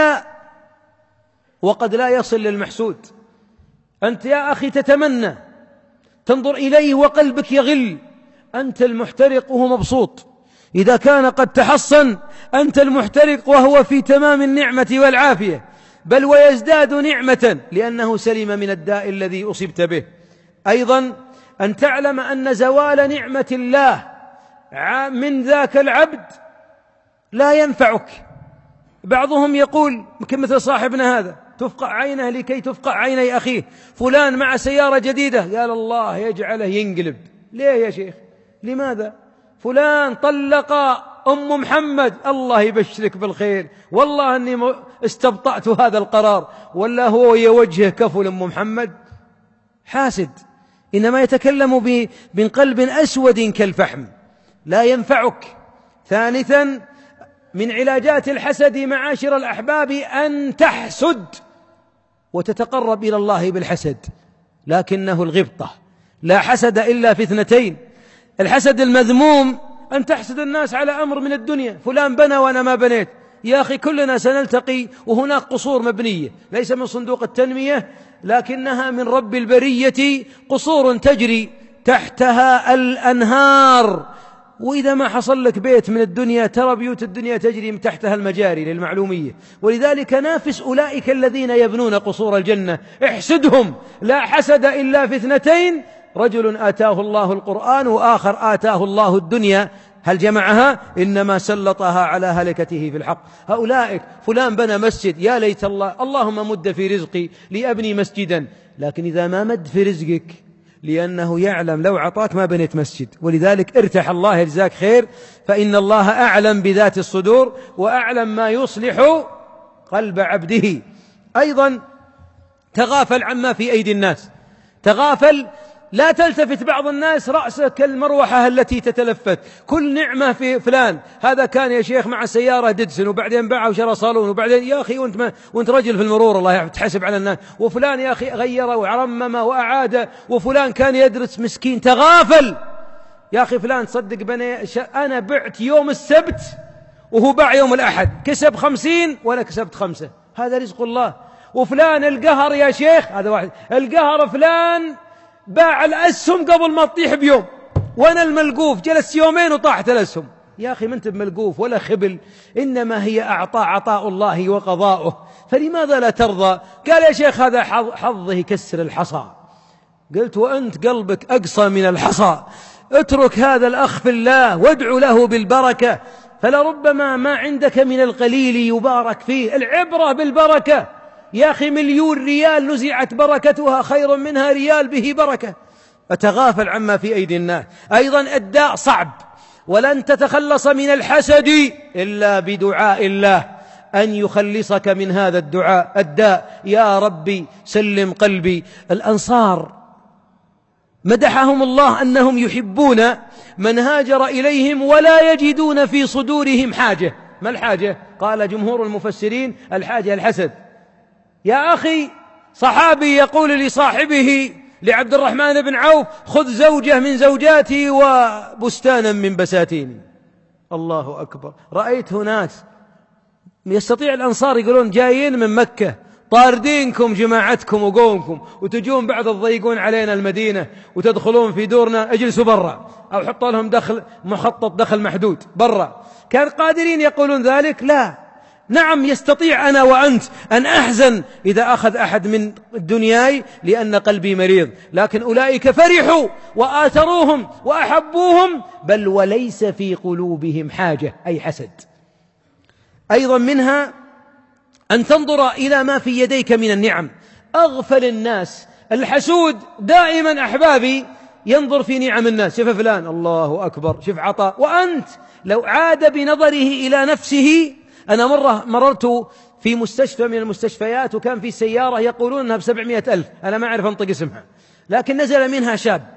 وقد لا يصل للمحسود. أنت يا أخي تتمنى، تنظر إليه وقلبك يغل، أنت المحترق وهو مبسوط. إذا كان قد تحصن، أنت المحترق وهو في تمام النعمة والعافية، بل ويزداد نعمة لأنه سلم من الداء الذي أصبت به. أيضا أن تعلم أن زوال نعمة الله من ذاك العبد لا ينفعك. بعضهم يقول مثل صاحبنا هذا، تفقع عينه لكي تفقع عيني أخيه. فلان مع سيارة جديدة، قال الله يجعله ينقلب. ليه يا شيخ؟ لماذا؟ فلان طلق أم محمد، الله يبشرك بالخير، والله أني استبطأت هذا القرار، ولا هو يوجه كفل أم محمد. حاسد، إنما يتكلم من قلب أسود كالفحم، لا ينفعك. ثالثا من علاجات الحسد معاشر الأحباب أن تحسد وتتقرب إلى الله بالحسد، لكنه الغبطة. لا حسد إلا في اثنتين: الحسد المذموم أن تحسد الناس على أمر من الدنيا، فلان بنى وأنا ما بنيت. يا أخي كلنا سنلتقي وهناك قصور مبنية ليس من صندوق التنمية، لكنها من رب البرية، قصور تجري تحتها الأنهار. وإذا ما حصل لك بيت من الدنيا، ترى بيوت الدنيا تجري من تحتها المجاري للمعلومية. ولذلك نافس أولئك الذين يبنون قصور الجنة، احسدهم. لا حسد إلا في اثنتين: رجل آتاه الله القرآن وآخر آتاه الله الدنيا. هل جمعها؟ إنما سلطها على هلكته في الحق. هؤلاء فلان بنى مسجد، يا ليت الله، اللهم مد في رزقي لأبني مسجدا. لكن إذا ما مد في رزقك، لأنه يعلم لو عطاك ما بنيت مسجد. ولذلك ارتاح، الله يجزاك خير، فإن الله أعلم بذات الصدور وأعلم ما يصلح قلب عبده. أيضا تغافل عما في أيدي الناس، تغافل، لا تلتفت. بعض الناس رأسك كالمروحة التي تتلفت، كل نعمة في فلان. هذا كان يا شيخ مع سيارة ديدسون، وبعدين باعه وشرى صالون، وبعدين يا أخي وانت رجل في المرور الله تحسب على الناس. وفلان يا أخي غير وعرمم وأعاد، وفلان كان يدرس مسكين. تغافل يا أخي. فلان تصدق أنا بعت يوم السبت وهو باع يوم الأحد، كسب 50 وأنا كسبت 5. هذا رزق الله. وفلان القهر يا شيخ، هذا واحد القهر، فلان باع الأسهم قبل ما تطيح بيوم، وأنا الملقوف جلس يومين وطاحت الأسهم. يا أخي ما أنت بملقوف ولا خبل، إنما هي عطاء الله وقضاؤه، فلماذا لا ترضى؟ قال يا شيخ هذا حظه يكسر الحصى. قلت وأنت قلبك أقصى من الحصى. اترك هذا الأخ في الله وادعو له بالبركة، فلربما ما عندك من القليل يبارك فيه. العبرة بالبركة يا أخي. 1,000,000 ريال نزعت بركتها خير منها ريال به بركة. أتغافل عما في أيدي الناس. أيضا الداء صعب، ولن تتخلص من الحسد إلا بدعاء الله أن يخلصك من هذا الداء. يا ربي سلم قلبي. الأنصار مدحهم الله أنهم يحبون من هاجر إليهم ولا يجدون في صدورهم حاجة. ما الحاجة؟ قال جمهور المفسرين الحاجة الحسد. يا أخي صحابي يقول لصاحبه لعبد الرحمن بن عوف: خذ زوجة من زوجاتي وبستانا من بساتيني. الله أكبر. رأيت ناس يستطيع الأنصار يقولون جايين من مكة طاردينكم جماعتكم وقومكم، وتجون بعد تضيقون علينا المدينة وتدخلون في دورنا، اجلسوا برا، أو حطوا لهم مخطط دخل محدود برا. كان قادرين يقولون ذلك؟ لا. نعم يستطيع أنا وأنت أن أحزن إذا أخذ أحد من دنياي لأن قلبي مريض، لكن أولئك فرحوا وآثروهم وأحبوهم، بل وليس في قلوبهم حاجة، أي حسد. أيضا منها أن تنظر إلى ما في يديك من النعم. أغفل الناس الحسود دائما أحبابي ينظر في نعم الناس. شوف فلان الله أكبر، شوف عطاء، وأنت لو عاد بنظره إلى نفسه. أنا مرة مررت في مستشفى من المستشفيات، وكان في سيارة يقولون أنها ب700,000، أنا ما أعرف أنطق اسمها، لكن نزل منها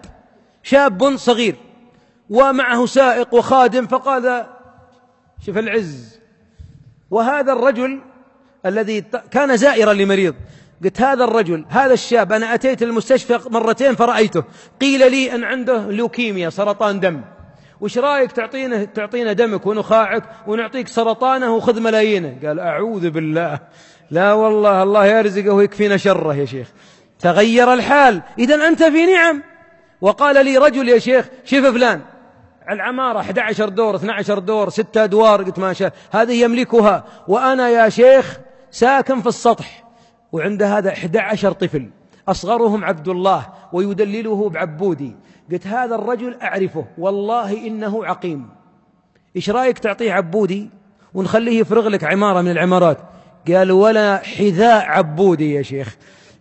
شاب صغير ومعه سائق وخادم، فقال شوف العز. وهذا الرجل الذي كان زائرا لمريض قلت هذا الرجل هذا الشاب أنا أتيت المستشفى مرتين فرأيته، قيل لي أن عنده لوكيميا سرطان دم، وش رأيك تعطينا دمك ونخاعك ونعطيك سرطانه وخذ ملايينه؟ قال أعوذ بالله، لا والله الله يرزقه ويكفينا شره يا شيخ. تغير الحال، إذن أنت في نعم. وقال لي رجل يا شيخ شوف فلان العمارة 11 دور 12 دور 6 أدوار، قلت ما شاء هذه يملكها، وأنا يا شيخ ساكن في السطح، وعند هذا 11 طفل أصغرهم عبد الله ويدلله بعبودي. قلت هذا الرجل أعرفه والله إنه عقيم، إيش رأيك تعطيه عبودي ونخليه يفرغ لك عمارة من العمارات؟ قال ولا حذاء عبودي يا شيخ،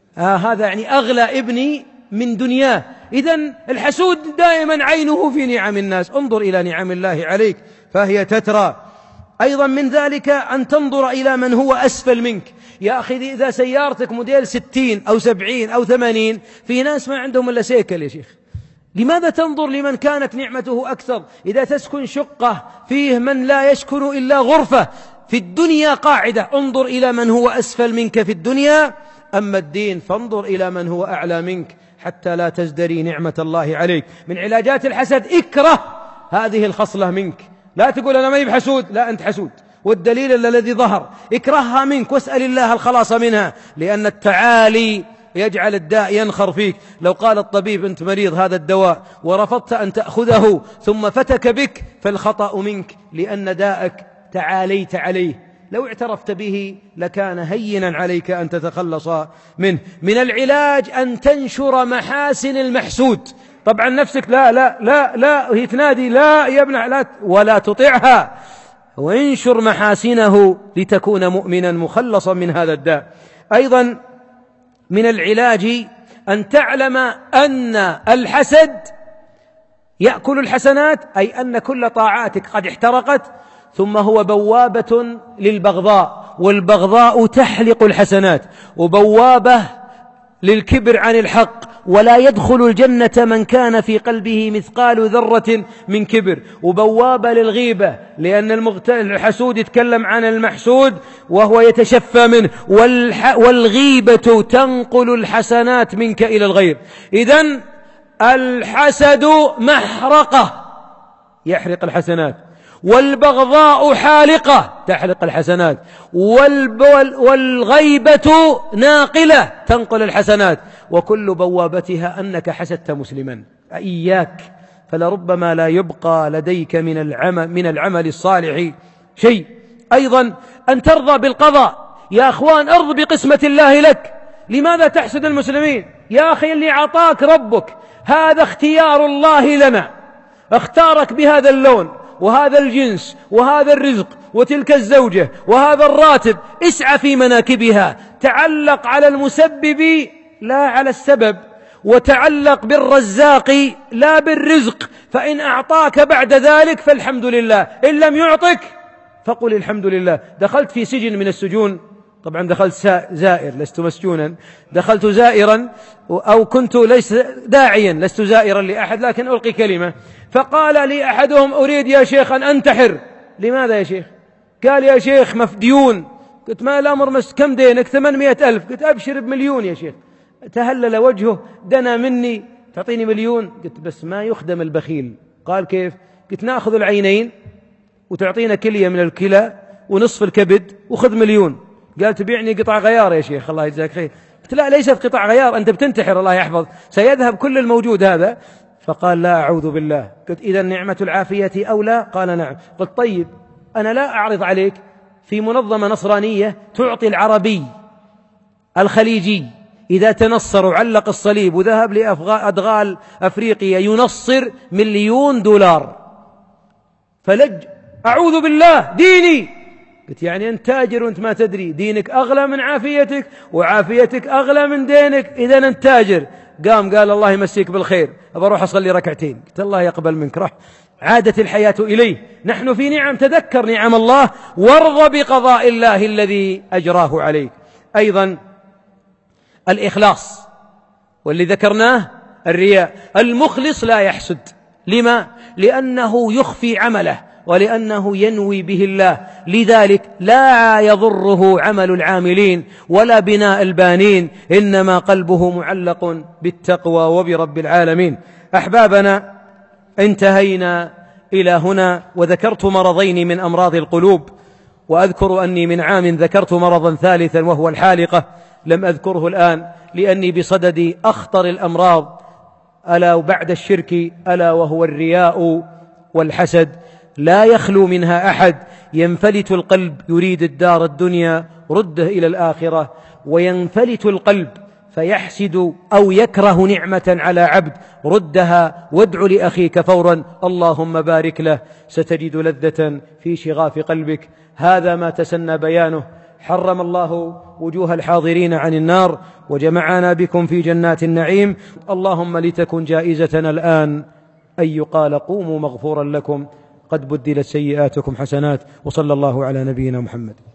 هذا يعني أغلى ابني من دنياه. إذن الحسود دائما عينه في نعم الناس. انظر إلى نعم الله عليك فهي تترى. أيضا من ذلك أن تنظر إلى من هو أسفل منك. يا أخي إذا سيارتك موديل 60 أو 70 أو 80، في ناس ما عندهم إلا سيكل يا شيخ، لماذا تنظر لمن كانت نعمته أكثر؟ إذا تسكن شقة فيه من لا يسكن إلا غرفة في الدنيا قاعدة، انظر إلى من هو أسفل منك في الدنيا. أما الدين فانظر إلى من هو أعلى منك حتى لا تزدري نعمة الله عليك. من علاجات الحسد اكره هذه الخصلة منك، لا تقول أنا ما بحسود، لا أنت حسود، والدليل الذي ظهر اكرهها منك واسأل الله الخلاص منها، لأن التعالي يجعل الداء ينخر فيك. لو قال الطبيب أنت مريض هذا الدواء ورفضت أن تأخذه ثم فتك بك فالخطأ منك، لأن داءك تعاليت عليه، لو اعترفت به لكان هينا عليك أن تتخلص منه. من العلاج أن تنشر محاسن المحسود. طبعا نفسك لا لا لا لا هي تنادي لا يا ابن لا، ولا تطيعها، وانشر محاسنه لتكون مؤمنا مخلصا من هذا الداء. أيضا من العلاج أن تعلم أن الحسد يأكل الحسنات، أي أن كل طاعاتك قد احترقت، ثم هو بوابة للبغضاء، والبغضاء تحلق الحسنات، وبوابة للكبر عن الحق، ولا يدخل الجنة من كان في قلبه مثقال ذرة من كبر، وبوابة للغيبة، لأن الحسود يتكلم عن المحسود وهو يتشفى منه، والغيبة تنقل الحسنات منك إلى الغير. إذن الحسد محرقة يحرق الحسنات، والبغضاء حالقة تحلق الحسنات، والغيبة ناقلة تنقل الحسنات، وكل بوابتها أنك حسدت مسلما. إياك، فلربما لا يبقى لديك من العمل الصالح شيء. أيضا أن ترضى بالقضاء. يا أخوان ارض بقسمة الله لك، لماذا تحسد المسلمين؟ يا أخي اللي عطاك ربك هذا اختيار الله لنا، اختارك بهذا اللون وهذا الجنس وهذا الرزق وتلك الزوجة وهذا الراتب، اسعى في مناكبها، تعلق على المسبب لا على السبب، وتعلق بالرزاق لا بالرزق، فإن أعطاك بعد ذلك فالحمد لله، إن لم يعطك فقل الحمد لله. دخلت في سجن من السجون، طبعا دخلت زائر لست مسجونا، دخلت زائرا أو كنت ليس داعيا لست زائرا لأحد، لكن ألقي كلمة، فقال لي أحدهم أريد يا شيخ أن أنتحر. لماذا يا شيخ؟ قال يا شيخ مفديون. قلت ما الأمر كم دينك؟ 800,000. قلت أبشر ب1,000,000 يا شيخ. تهلل وجهه دنا مني، تعطيني 1,000,000؟ قلت بس ما يخدم البخيل. قال كيف؟ قلت نأخذ العينين وتعطينا كلية من الكلى ونصف الكبد وخذ 1,000,000. قال تبيعني قطع غيار يا شيخ الله يجزاك خير. قلت لا ليست قطع غيار، أنت بتنتحر الله يحفظ، سيذهب كل الموجود هذا. فقال لا أعوذ بالله. قلت إذا نعمة العافية أولى؟ قال نعم. قلت طيب أنا لا أعرض عليك في منظمة نصرانية تعطي العربي الخليجي إذا تنصر وعلق الصليب وذهب لأدغال أفريقيا ينصر $1,000,000. فلج أعوذ بالله ديني. قلت يعني أنت تاجر وأنت ما تدري، دينك أغلى من عافيتك وعافيتك أغلى من دينك، إذا أنت تاجر. قام قال الله يمسيك بالخير، أبى أروح أصلي ركعتين. قلت الله يقبل منك، راح. عادت الحياة إليه. نحن في نعم، تذكر نعم الله وارض بقضاء الله الذي أجراه عليك. أيضا الإخلاص، واللي ذكرناه الرياء. المخلص لا يحسد. لما؟ لأنه يخفي عمله ولأنه ينوي به الله، لذلك لا يضره عمل العاملين ولا بناء البانين، إنما قلبه معلق بالتقوى وبرب العالمين. أحبابنا، انتهينا إلى هنا وذكرت مرضين من أمراض القلوب، وأذكر أني من عام ذكرت مرضا ثالثا وهو الحالقة، لم أذكره الآن لأني بصدد أخطر الأمراض ألا بعد الشرك، ألا وهو الرياء والحسد. لا يخلو منها أحد، ينفلت القلب يريد الدار الدنيا رده إلى الآخرة، وينفلت القلب فيحسد أو يكره نعمة على عبد ردها، وادع لأخيك فورا اللهم بارك له، ستجد لذة في شغاف قلبك. هذا ما تسنى بيانه. حرم الله وجوه الحاضرين عن النار وجمعنا بكم في جنات النعيم. اللهم لتكن جائزتنا الآن أن يقال قوموا مغفورا لكم قد بدلت سيئاتكم حسنات، وصلى الله على نبينا محمد.